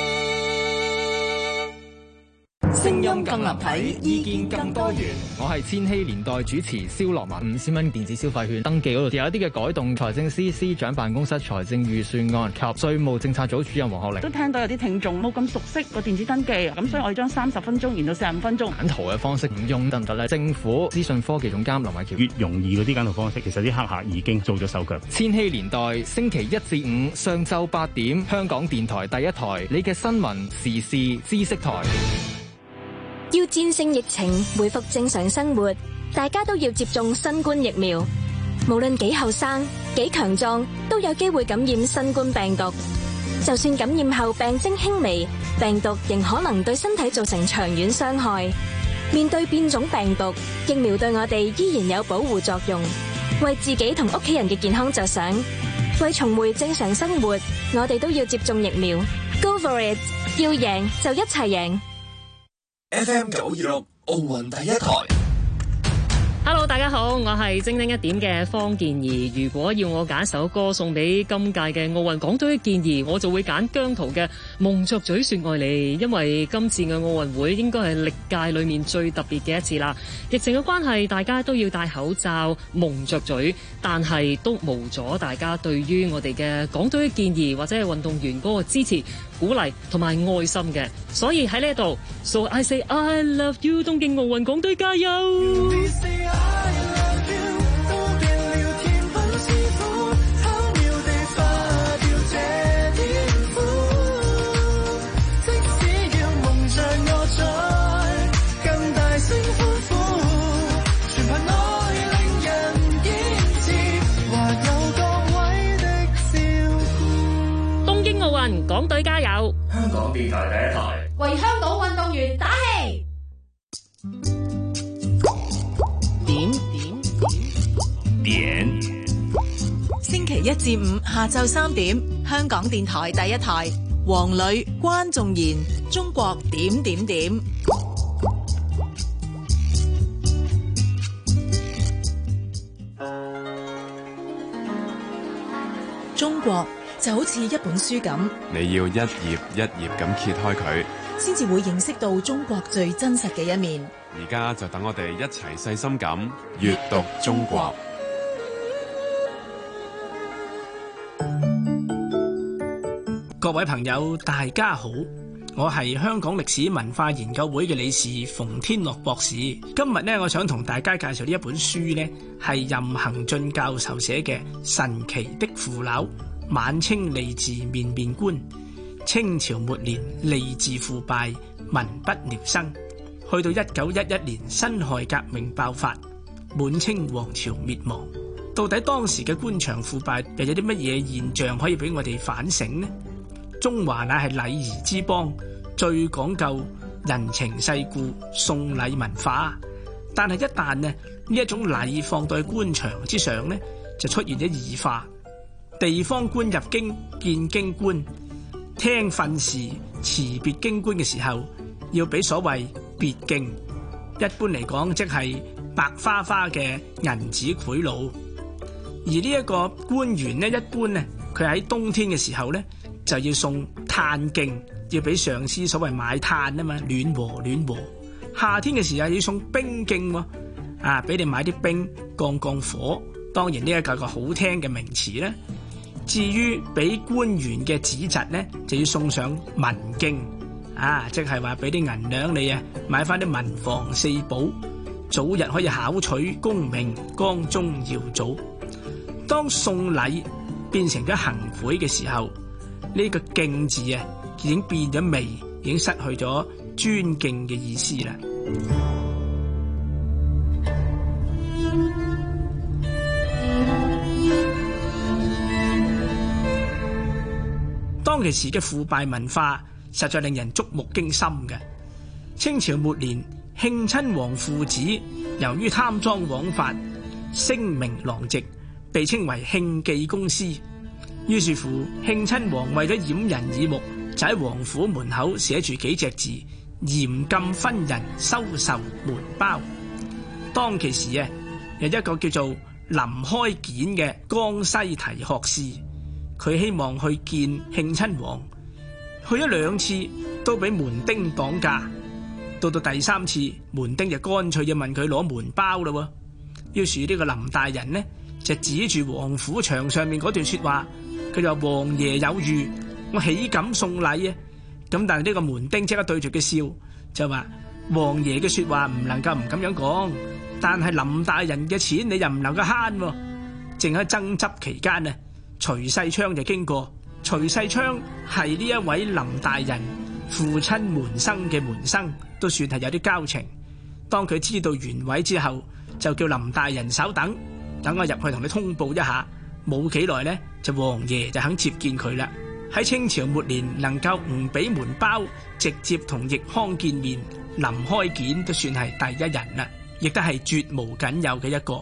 聲音更立體，意見更多元。 我係千禧年代主持蕭樂文。5000蚊電子消費券登記嗰度有一啲嘅改動，財政司司長辦公室財政預算案及稅務政策組主任黃學玲都聽到有啲聽眾冇咁熟悉個電子登記，咁所以我哋將30分鐘延到45分鐘。 揀圖嘅方式唔用得唔得咧？政府資訊科技總監林偉喬， 越容易嗰啲揀圖方式，其實啲黑客已經做咗手腳。 千禧年代星期1至5上晝8點，香港電台第一台，你嘅新聞時事知識台。 要戰勝疫情，回復正常生活，大家都要接種新冠疫苗。無論幾後生、幾強壯，都有機會感染新冠病毒。就算感染後病徵輕微，病毒仍可能對身體造成長遠傷害。面對變種病毒，疫苗對我哋依然有保護作用。為自己同屋企人嘅健康着想，為重回正常生活，我哋都要接種疫苗。Go for it！ 要贏就一齊贏。 FM 926奧運第一台。 Hello， 大家好，我係精靈一點嘅方健儀。如果要我揀首歌送俾今屆嘅奧運港隊健兒，我就會揀姜濤嘅《蒙着嘴說愛你》，因為今次嘅奧運會應該係歷屆裏面最特別嘅一次啦。疫情嘅關係，大家都要戴口罩、蒙着嘴，但係都無阻大家對於我哋嘅港隊健兒或者係運動員嗰個支持、鼓勵同埋愛心嘅。所以喺呢度 ，So I say I love you， 東京奧運港隊加油！ 電台第一台， 為香港運動員打氣。 點星期一至五下晝3點，香港電台第一台，黃磊、關仲賢，中國點點點。中國就好似一本書咁， 你要一頁一頁咁揭開佢， 先至會認識到中國最真實嘅一面。 而家就等我哋一齊細心咁閱讀中國。 各位朋友，大家好，我係香港歷史文化研究會嘅理事馮天樂博士。今日呢，我想同大家介紹呢一本書呢，係任恆俊教授寫嘅《神奇的腐朽：晚清吏治面面觀》。清朝末年吏治腐敗，民不聊生。去到1911年辛亥革命爆發，滿清王朝滅亡。到底當時嘅官場腐敗又有啲乜嘢現象可以俾我哋反省呢？中華乃係禮儀之邦，最講究人情世故、送禮文化。但係一旦呢一種禮放到官場之上呢，就出現咗異化。地方官入京見京官，聽訓示辭別京官嘅時候，要俾所謂別敬。一般嚟講，即係白花花嘅銀紙賄賂。而呢一個官員呢，一般呢，佢喺冬天嘅時候呢，就要送炭敬，要俾上司所謂買炭啊嘛，暖和暖和。夏天嘅時候要送冰敬喎，俾你買啲冰降降火。當然呢一個好聽嘅名詞啦。至於俾官員嘅子侄呢，就要送上文敬，即係話俾啲銀兩你買翻啲文房四寶，早日可以考取功名，光宗耀祖。當送禮變成咗行賄嘅時候，呢個敬字已經變咗味，已經失去咗尊敬嘅意思啦。當其時嘅腐敗文化實在令人觸目驚心嘅。清朝末年，慶親王父子由於貪贓枉法，聲名狼藉，被稱為慶記公司。於是乎，慶親王為咗掩人耳目，就喺王府門口寫住幾隻字：嚴禁分人收受門包。當其時有一個叫做林開儉嘅江西提學士，佢希望去見慶親王，去咗2次都俾門丁擋駕。到第3次，門丁就乾脆就問佢攞門包啦。於是呢個林大人呢，就指住王府牆上面嗰段說話，佢就話：王爺有諭，我豈敢送禮啊！咁但係呢個門丁即刻對住佢笑，就話：王爺嘅說話唔能夠唔咁樣講，但係林大人嘅錢你又唔能夠慳。正喺爭執期間徐世昌就經過。徐世昌係呢一位林大人父親門生嘅門生，都算係有啲交情。當佢知道原委之後，就叫林大人稍等，等我入去同你通報一下。冇幾耐呢，就王爺就肯接見佢啦。喺清朝末年，能夠唔俾門包，直接同奕匡見面，林開儉都算係第一人啦，亦都係絕無僅有嘅一個。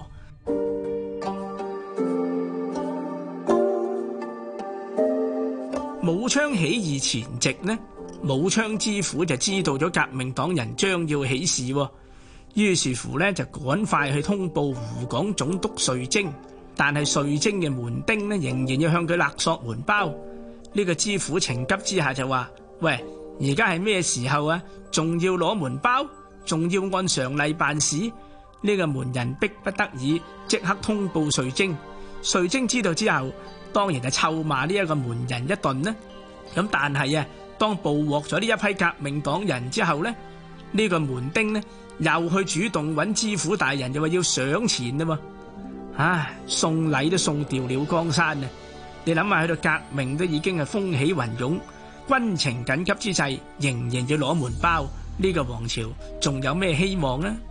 武昌起義前夕呢，武昌知府就知道咗革命黨人將要起事，於是乎呢，就趕快去通報湖廣總督瑞貞。但係瑞貞嘅門丁呢，仍然要向佢勒索門包。呢個知府情急之下就話：喂，而家係咩時候啊？仲要攞門包，仲要按常例辦事？呢個門人迫不得已，即刻通報瑞貞。瑞貞知道之後，當然就臭罵呢一個門人一頓啦。咁但係當捕獲咗呢一批革命黨人之後呢，呢個門丁呢又去主動揾知府大人，就話要賞錢啦嘛。唉，送禮都送掉了江山啊！你諗下，去到革命都已經係風起雲湧，軍情緊急之際，仍然要攞門包，呢個王朝仲有咩希望呢？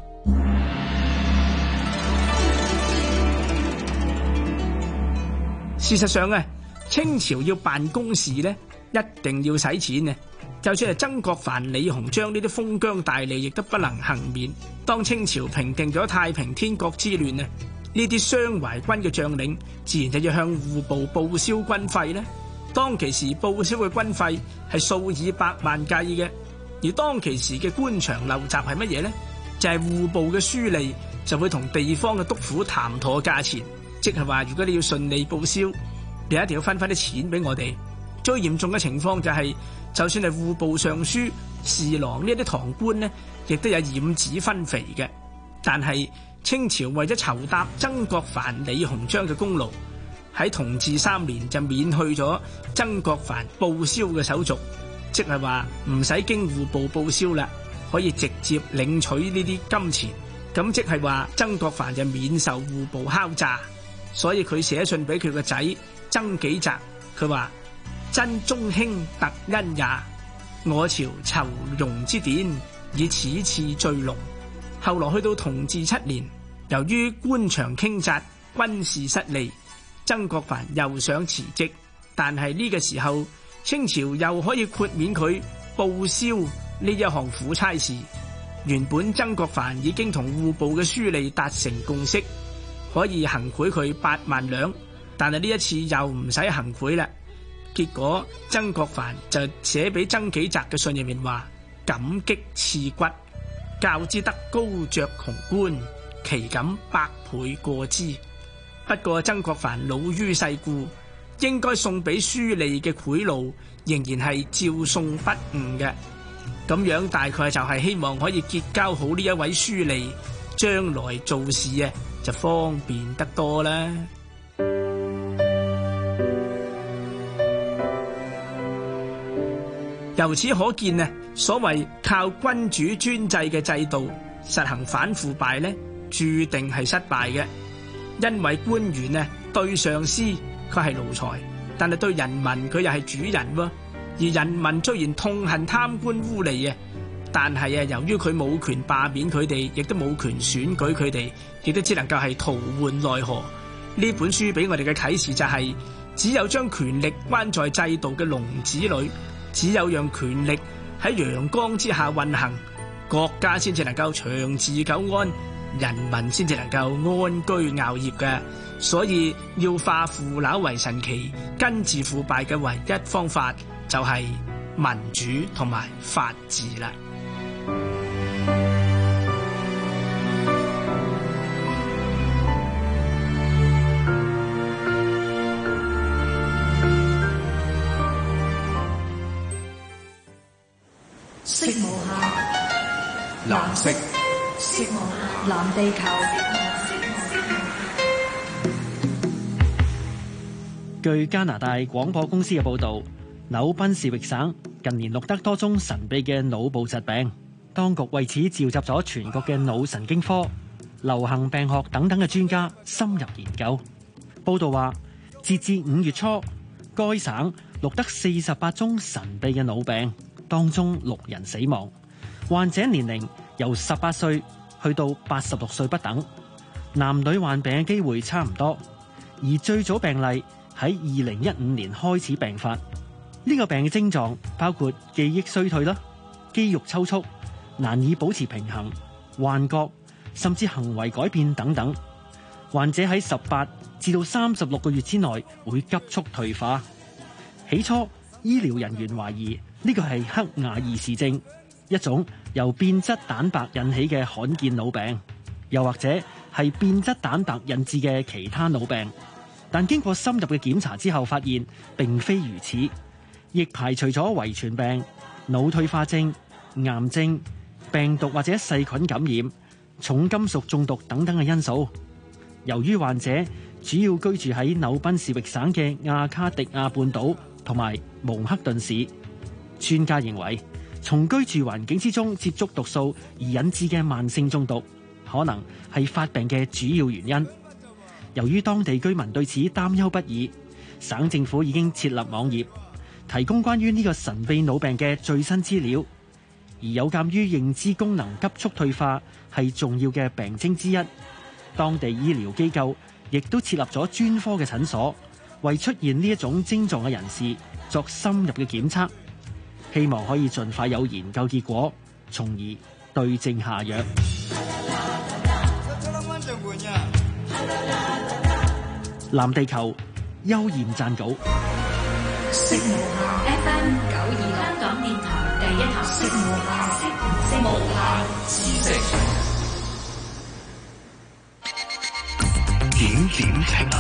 事實上清朝要辦公事呢， 一定要使錢嘅。就算係曾國藩、李鴻章呢啲封疆大吏，亦都不能幸免。當清朝平定咗太平天國之亂呢，呢啲湘淮軍嘅將領自然就要向戶部報銷軍費呢。當其時報銷嘅軍費係數以百萬計嘅，而當其時嘅官場陋習係乜嘢呢？就係戶部嘅書吏就會同地方嘅督府談妥價錢，即係話如果你要順利報銷，你一定要分翻啲錢俾我哋。最嚴重嘅情況就係，就算係戶部尚書、侍郎呢啲堂官呢，亦都有染指分肥嘅。但係清朝為咗酬答曾國藩、李鴻章嘅功勞，喺同治3年就免去咗曾國藩報銷嘅手續，即係話唔使經戶部報銷啦，可以直接領取呢啲金錢。咁即係話曾國藩就免受戶部敲詐，所以佢寫信俾佢個仔曾紀澤，佢話：真宗兄特恩也，我朝酬庸之典，以此次最隆。後來去到同治7年，由於官場傾軋、軍事失利，曾國藩又想辭職，但係呢個時候清朝又可以豁免佢報銷呢一項苦差事。原本曾國藩已經同戶部嘅書吏達成共識，可以行賄佢8萬兩，但係呢一次又唔使行賄啦。結果曾國藩就寫俾曾紀澤嘅信入面話：感激刺骨，教之得高爵鴻官，其感百倍過之。不過曾國藩老於世故，應該送俾書吏嘅賄賂仍然係照送不誤嘅。咁樣大概就係希望可以結交好呢一位書吏，將來做事啊就方便得多啦。由此可見啊，所謂靠君主專制嘅制度實行反腐敗呢，注定係失敗嘅。因為官員啊對上司佢係奴才，但係對人民佢又係主人喎。而人民雖然痛恨貪官污吏啊，但係啊由於佢冇權罷免佢哋，亦都冇權選舉佢哋，亦都只能夠係徒喚奈何。呢本書俾我哋嘅啟示就係，只有將權力關在制度嘅籠子裏，只有讓權力喺陽光之下運行，國家先至能夠長治久安，人民先至能夠安居樂業嘅。所以要化腐朽為神奇，根治腐敗嘅唯一方法就係民主同埋法治啦。 色無限， 藍色。 色無限，藍地球。 據加拿大廣播公司嘅報導，紐賓士域省近年錄得多宗神秘嘅腦部疾病，當局為此召集咗全國嘅腦神經科、流行病學等等嘅專家深入研究。報導話，截至5月初，該省錄得48宗神秘嘅腦病，當中6人死亡，患者年齡由18歲去到86歲不等，男女患病嘅機會差唔多，而最早病例喺2015年開始病發。呢個病嘅症狀包括記憶衰退啦、肌肉抽搐、難以保持平衡、幻覺，甚至行為改變等等。患者喺18至到36個月之內會急速退化。起初，醫療人員懷疑呢個係黑雅爾氏症，一種由變質蛋白引起嘅罕見腦病，又或者係變質蛋白引致嘅其他腦病。但經過深入嘅檢查之後，發現並非如此，亦排除咗遺傳病、腦退化症、癌症、病毒或者細菌感染、重金屬中毒等等嘅因素。由於患者主要居住喺紐賓士域省嘅亞卡迪亞半島同埋蒙克頓市，專家認為從居住環境之中接觸毒素而引致嘅慢性中毒，可能係發病嘅主要原因。由於當地居民對此擔憂不已，省政府已經設立網頁，提供關於呢個神秘腦病嘅最新資料。而有鑑於認知功能急速退化係重要嘅病徵之一，當地醫療機構亦都設立咗專科嘅診所， 為出現呢一種症狀嘅人士作深入嘅檢測，希望可以盡快有研究結果，從而對症下藥。藍地球邱焱撰稿。 FM 92香港電台第一台，無限知識， 點點評論。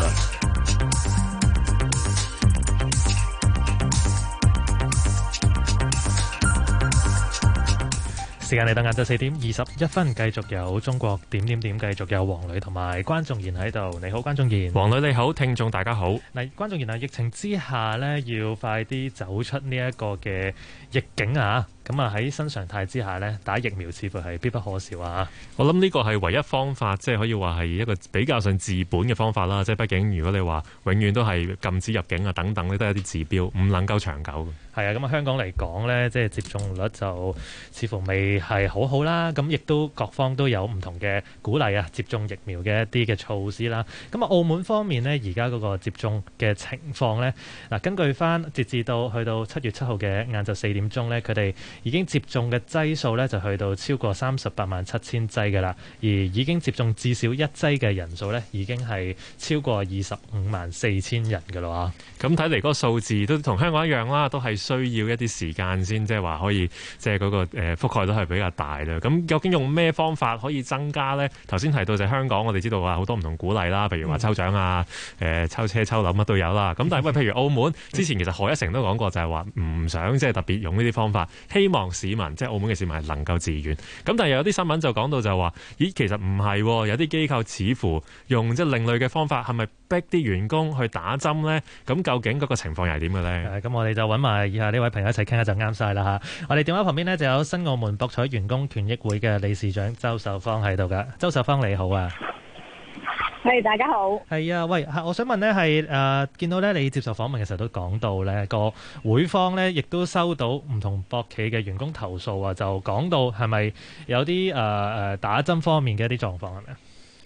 時間嚟到晏晝4點21分，繼續有中國點點點，繼續有黃磊同埋關仲然喺度。你好，關仲然。 黃磊你好，聽眾大家好。 嗱，關仲然啊，疫情之下呢，要快啲走出呢一個嘅逆境啊！咁啊喺新常態之下呢，打疫苗似乎係必不可少啊！ 我諗呢個係唯一方法，即係可以話係一個比較上治本嘅方法啦。即係畢竟如果你話永遠都係禁止入境啊等等，呢都係一啲指標，唔能夠長久嘅。係啊，咁啊香港嚟講呢，即係接種率就似乎未係好好啦。咁亦都各方都有唔同嘅鼓勵啊，接種疫苗嘅一啲嘅措施啦。咁啊澳門方面呢，而家嗰個接種嘅情況呢，嗱根據翻截至到去到7月7號嘅晏晝4點鐘呢，佢哋已經接種嘅劑數咧就去到超過387000劑嘅啦，而已經接種至少一劑嘅人數咧已經係超過254000人嘅啦。 咁睇嚟嗰個數字都同香港一樣啦，都係需要一啲時間先，即係話可以即係嗰個覆蓋都係比較大啦。咁究竟用咩方法可以增加呢？頭先提到就係香港，我哋知道話好多唔同鼓勵啦，譬如話抽獎啊、抽車抽樓乜都有啦。咁但係譬如澳門之前其實賀一誠都講過，就係話唔想即係特別用呢啲方法，希望市民即係澳門嘅市民係能夠自願。咁但係有啲新聞就講到就話，咦其實唔係，有啲機構似乎用即係另類嘅方法，係咪逼啲員工去打針呢？咁究竟嗰個情況又係點嘅呢？ 咁我哋就揾埋以下呢位朋友一齊傾下就啱晒啦嚇。我哋電話旁邊呢就有新澳門博彩員工權益會嘅理事長周秀芳喺度噶。周秀芳你好啊。 係，大家好。 係啊，喂，我想問呢係見到呢你接受訪問嘅時候都講到呢個會方呢亦都收到唔同博企嘅員工投訴啊，就講到係咪有啲打針方面嘅一啲狀況係咪啊？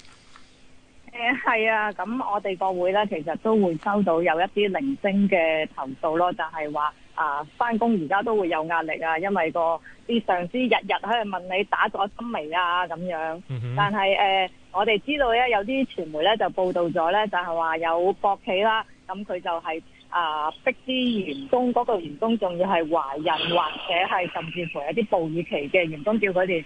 係啊，咁我哋個會呢其實都會收到有一啲零星嘅投訴咯，就係話返工而家都會有壓力啊，因為啲上司日日喺度問你打咗針未啊咁樣。但係我哋知道咧，有啲傳媒咧就報道咗咧，就係話有博企啦，咁佢就係逼啲員工，嗰個員工仲要係懷孕或者係甚至乎有啲哺乳期嘅員工，叫佢哋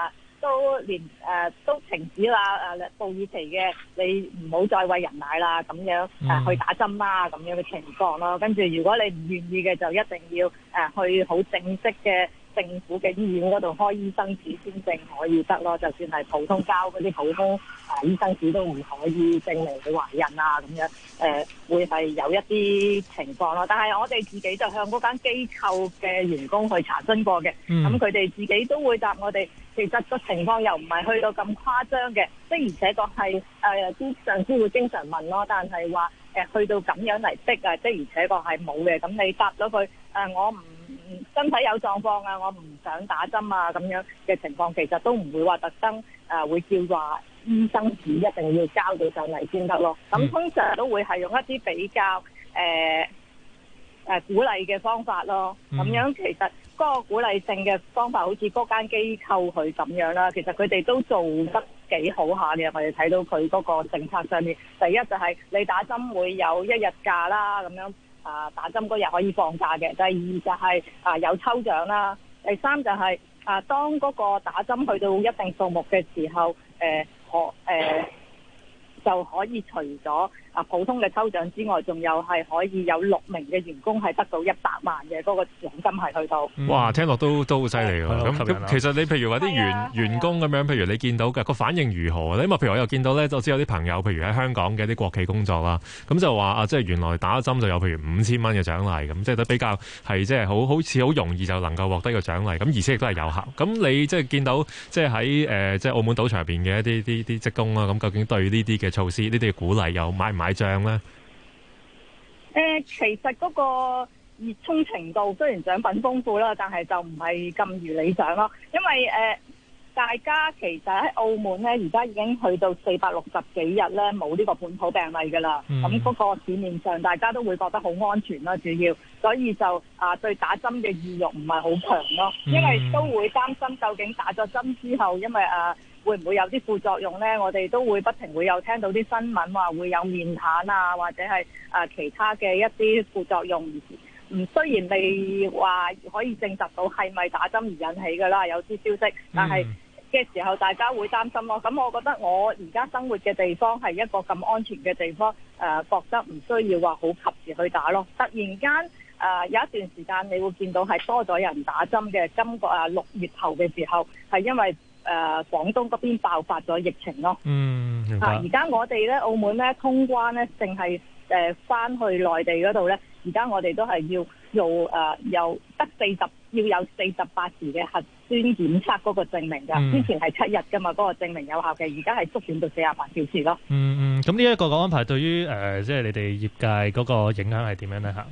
都停止啦，哺乳期嘅你唔好再餵人奶啦，咁樣去打針啦，咁樣嘅情況咯。跟住如果你唔願意嘅，就一定要去好正式嘅政府嘅醫院嗰度開醫生紙先正可以得咯。就算係普通交嗰啲普通醫生紙都唔可以證明你懷孕啊，咁樣會係有一啲情況咯。但係我哋自己就向嗰間機構嘅員工去查詢過嘅，咁佢哋自己都會答我哋。其實個情況又唔係去到咁誇張嘅，的而且確係啲上司會經常問咯，但係話去到咁樣嚟逼啊，的而且確係冇嘅。咁你答咗佢我唔身體有狀況啊，我唔想打針啊咁樣嘅情況，其實都唔會話特登會叫話醫生紙一定要交到上嚟先得咯。咁通常都會係用一啲比較鼓勵嘅方法咯。咁樣其實嗰個鼓勵性嘅方法，好似嗰間機構佢咁樣啦，其實佢哋都做得幾好下嘅。我哋睇到佢嗰個政策上面，第一就係你打針會有1日假啦，咁樣打針嗰日可以放假嘅。第二就係有抽獎啦。第三就係當嗰個打針去到一定數目嘅時候，就可以除咗普通嘅抽獎之外，仲有係可以有6名嘅員工係得到100萬嘅嗰個獎金係去到。 哇，聽落都好犀利喎！咁其實你譬如話啲員工咁樣，譬如你見到嘅個反應如何咧？因為譬如我又見到咧，就知有啲朋友譬如喺香港嘅啲國企工作啦，咁就話即係原來打針就有譬如5000蚊嘅獎勵，咁即係都比較係即係好似好容易就能夠獲得個獎勵，咁而且亦都係有效。咁你即係見到即係喺即係澳門賭場入邊嘅一啲職工啦，咁究竟對呢啲嘅措施、呢啲嘅鼓勵又買唔買帳咧？ 其實嗰個熱衷程度雖然獎品豐富啦，但係就唔係咁如理想咯。因為大家其實喺澳門咧，而家已經去到460幾日咧，冇呢個本土病例㗎啦。咁嗰個市面上大家都會覺得好安全啦，主要，所以就對打針嘅意欲唔係好強咯，因為都會擔心究竟打咗針之後，因為會唔會有啲副作用咧？我哋都會不停會有聽到啲新聞話會有面癱啊，或者係其他嘅一啲副作用。雖然未話可以證實到係咪打針而引起㗎啦，有啲消息，但係嘅時候大家會擔心咯。咁我覺得我而家生活嘅地方係一個咁安全嘅地方，覺得唔需要話好及時去打咯。突然間有一段時間你會見到係多咗人打針嘅，今個6月頭嘅時候係因為廣東嗰邊爆發咗疫情咯。明白。而家我哋咧澳門咧通關咧，淨係翻去內地嗰度咧。而家我哋都係要有得要有48時嘅核酸檢測嗰個證明㗎。之前係7日㗎嘛，嗰個證明有效嘅，而家係縮短到48小時咯。 咁呢一個安排對於即係你哋業界嗰個影響係點樣咧？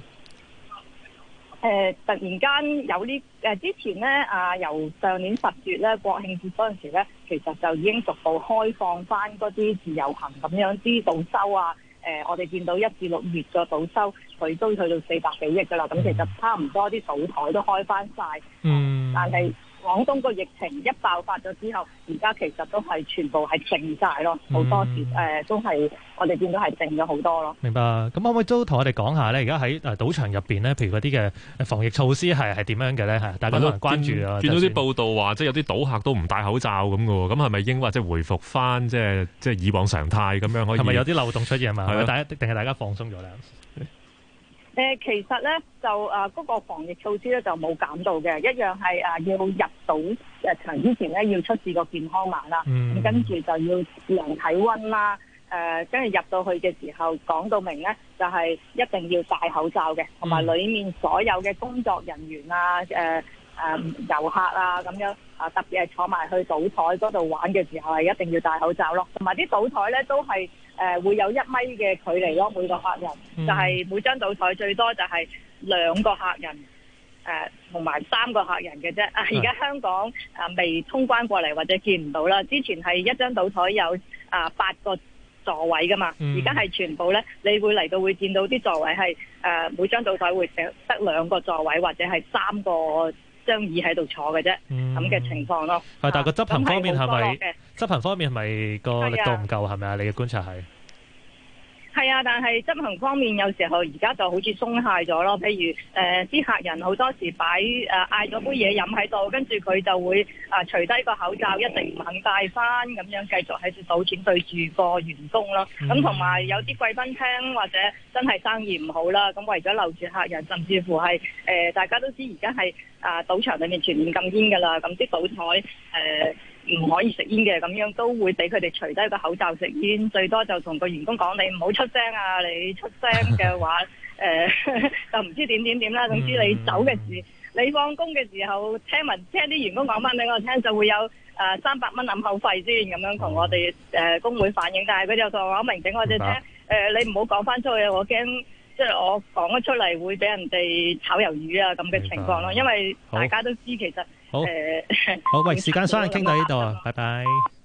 突然間有之前咧由上年10月咧國慶節嗰陣時咧，其實就已經逐步開放翻嗰啲自由行咁樣啲賭收啊。我哋見到1至6月個賭收佢都去到400幾億㗎啦，咁其實差唔多啲賭台都開翻晒。但係廣東個疫情一爆發咗之後，而家其實都係全部係靜晒咯，好多時都係我哋見到係靜咗好多咯。 明白。咁可唔可以都同我哋講下咧？而家喺賭場入邊咧，譬如嗰啲嘅防疫措施係點樣嘅咧？大家都能關注啊！ 見到啲報道話，即係有啲賭客都唔戴口罩咁嘅喎，咁係咪應該即係回復翻即係以往常態咁樣可以？係咪有啲漏洞出現啊？嘛，定係大家放鬆咗咧？ 其實咧就嗰個防疫措施咧就冇減到嘅，一樣係要入賭場之前咧要出示個健康碼啦，咁跟住就要量體溫啦，跟住入到去嘅時候講到明咧就係一定要戴口罩嘅，同埋裡面所有嘅工作人員啊、遊客啊咁樣特別係坐埋去賭台嗰度玩嘅時候係一定要戴口罩咯，同埋啲賭台咧都係會有1米嘅距離咯，每個客人就係每張賭台最多就係2個客人同埋3個客人嘅啫。而家香港未通關過嚟或者見唔到啦，之前係一張賭台有8個座位噶嘛，而家係全部咧，你會嚟到會見到啲座位係每張賭台會得2個座位或者係3個張椅喺度坐嘅啫，咁嘅情況咯。 但係個執行方面係咪個力度唔夠係咪啊？你嘅觀察係？ 係啊，但係執行方面有時候而家就好似鬆懈咗咯。譬如啲客人好多時嗌咗杯嘢飲喺度，跟住佢就會除低個口罩，一定唔肯戴翻，咁樣繼續喺度賭錢對住個員工咯。咁同埋有啲貴賓廳或者真係生意唔好啦，咁為咗留住客人，甚至乎係大家都知而家係賭場裏面全面禁煙㗎啦，咁啲賭台唔可以食煙嘅，咁樣都會俾佢哋除低個口罩食煙，最多就同個員工講你唔好出聲啊，你出聲嘅話就唔知點啦。總之你走嘅時，你放工嘅時候聽啲員工講翻俾我聽，就會有300蚊揞口費先咁樣同我哋工會反映，但係佢就同我明整我哋聽你唔好講翻出去，我驚即係我講咗出嚟會俾人哋炒魷魚啊咁嘅情況咯，因為大家都知其實好，喂，時間所限傾到呢度啊，拜拜。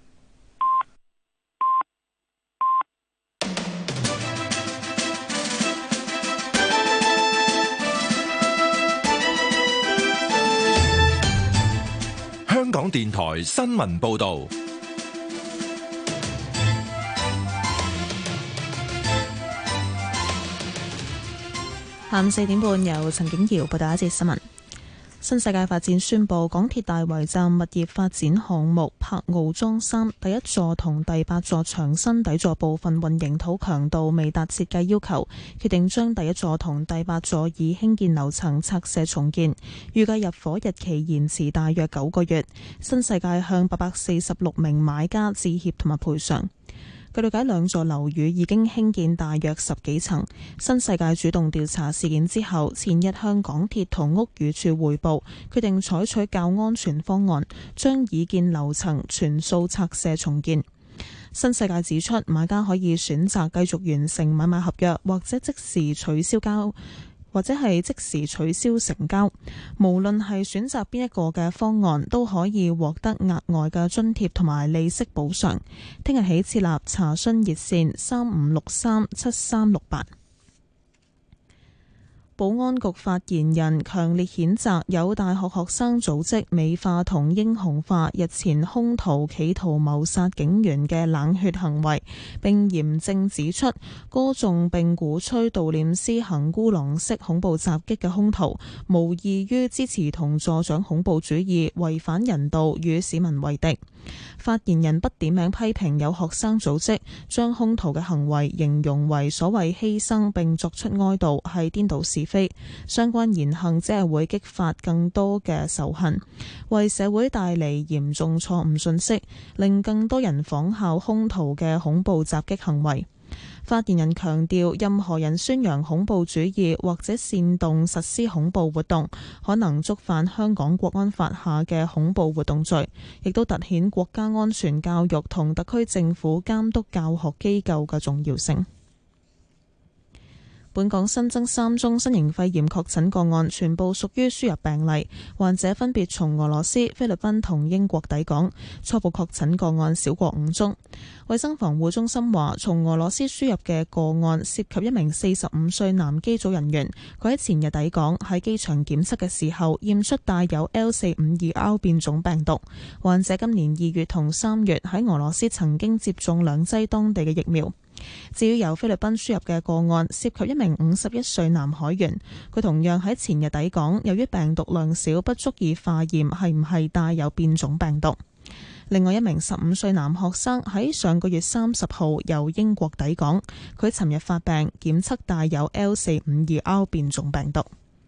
香港電台新聞報道。 下午4點半，由陳景瑤報道一節新聞。新世界發展宣布，港鐵大圍站物業發展項目柏傲莊3第1座同第8座牆身底座部分混凝土強度未達設計要求，決定將第1座同第8座以興建樓層拆卸重建，預計入伙日期延遲大約9個月。新世界向846名買家致歉同埋賠償。據了解，兩座樓宇已經興建大約10幾層。新世界主動調查事件之後，前日向港鐵同屋宇署匯報，決定採取較安全方案，將已建樓層全數拆卸重建。新世界指出，買家可以選擇繼續完成買賣合約，或者即時取消或者係即時取消成交。無論係選擇邊一個嘅方案，都可以獲得額外嘅津貼同埋利息補償。聽日起設立查詢熱線35637368。保安局發言人強烈譴責有大學學生組織美化同英雄化日前兇徒企圖謀殺警員嘅冷血行為，並嚴正指出歌頌並鼓吹悼念施行孤狼式恐怖襲擊嘅兇徒，無異於支持同助長恐怖主義，違反人道，與市民為敵。發言人不點名批評有學生組織將兇徒嘅行為形容為所謂犧牲並作出哀悼，係顛倒是非。相關言行只係會激發更多嘅仇恨，為社會帶嚟嚴重錯誤信息，令更多人仿效兇徒嘅恐怖襲擊行為。發言人強調，任何人宣揚恐怖主義或者煽動實施恐怖活動，可能觸犯香港國安法下嘅恐怖活動罪，亦都凸顯國家安全教育同特區政府監督教學機構嘅重要性。本港新增3宗新型肺炎確診個案，全部屬於輸入病例，患者分別從俄羅斯、菲律賓同英國抵港，初步確診個案少過5宗。衛生防護中心話，從俄羅斯輸入嘅個案涉及一名45歲男機組人員，佢喺前日抵港，喺機場檢測嘅時候驗出帶有 L452R 變種病毒。患者今年2月同3月喺俄羅斯曾經接種2劑當地嘅疫苗。至於由菲律賓輸入嘅個案，涉及一名51歲男海員，佢同樣喺前日抵港，由於病毒量少，不足以化驗係唔係帶有變種病毒。另外一名15歲男學生喺上個月30號由英國抵港，佢尋日發病，檢測帶有 L452R 變種病毒。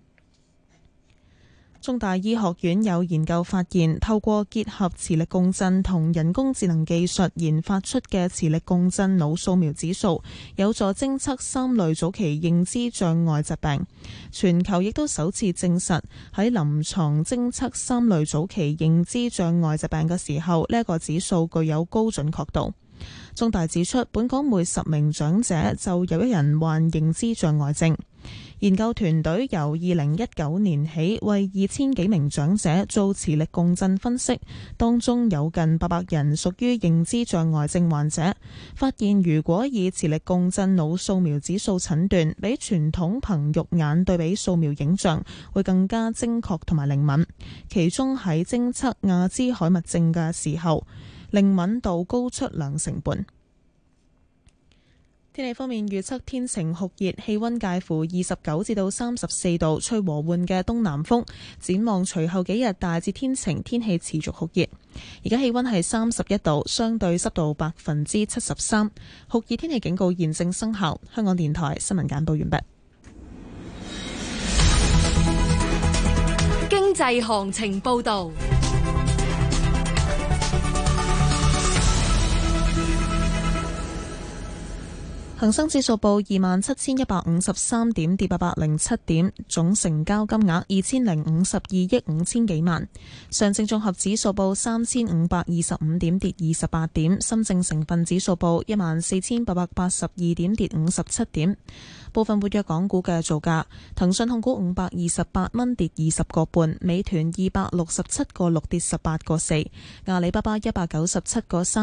中大醫學院有研究發現，透過結合磁力共振同人工智能技術研發出嘅磁力共振腦掃描指數，有助偵測3類早期認知障礙疾病。全球亦都首次證實喺臨床偵測3類早期認知障礙疾病嘅時候，呢一個指數具有高準確度。中大指出，本港每10名長者就有1人患認知障礙症。研究團隊由2019年起為2000幾名長者做磁力共振分析，當中有近800人屬於認知障礙症患者。發現如果以磁力共振腦掃描指數診斷，比傳統憑肉眼對比掃描影像會更加精確同埋靈敏。其中喺偵測亞茲海默症嘅時候，靈敏度高出2成半。天氣方面，預測天晴酷熱，氣溫介乎29至到34度，吹和緩嘅東南風。展望隨後幾日大致天晴，天氣持續酷熱。而家氣溫係31度，相對濕度73%。酷熱天氣警告現正生效。香港電台新聞簡報完畢。 經濟行情報道。 恒生指數報27,153點，跌807點，總成交金額2052億5千幾萬。上證綜合指數報3525點，跌28點。深證成分指數報14,882點，跌57點。部分活躍港股嘅造價：騰訊控股528蚊，跌20個半；美團267個6，跌18個4；阿里巴巴197個3。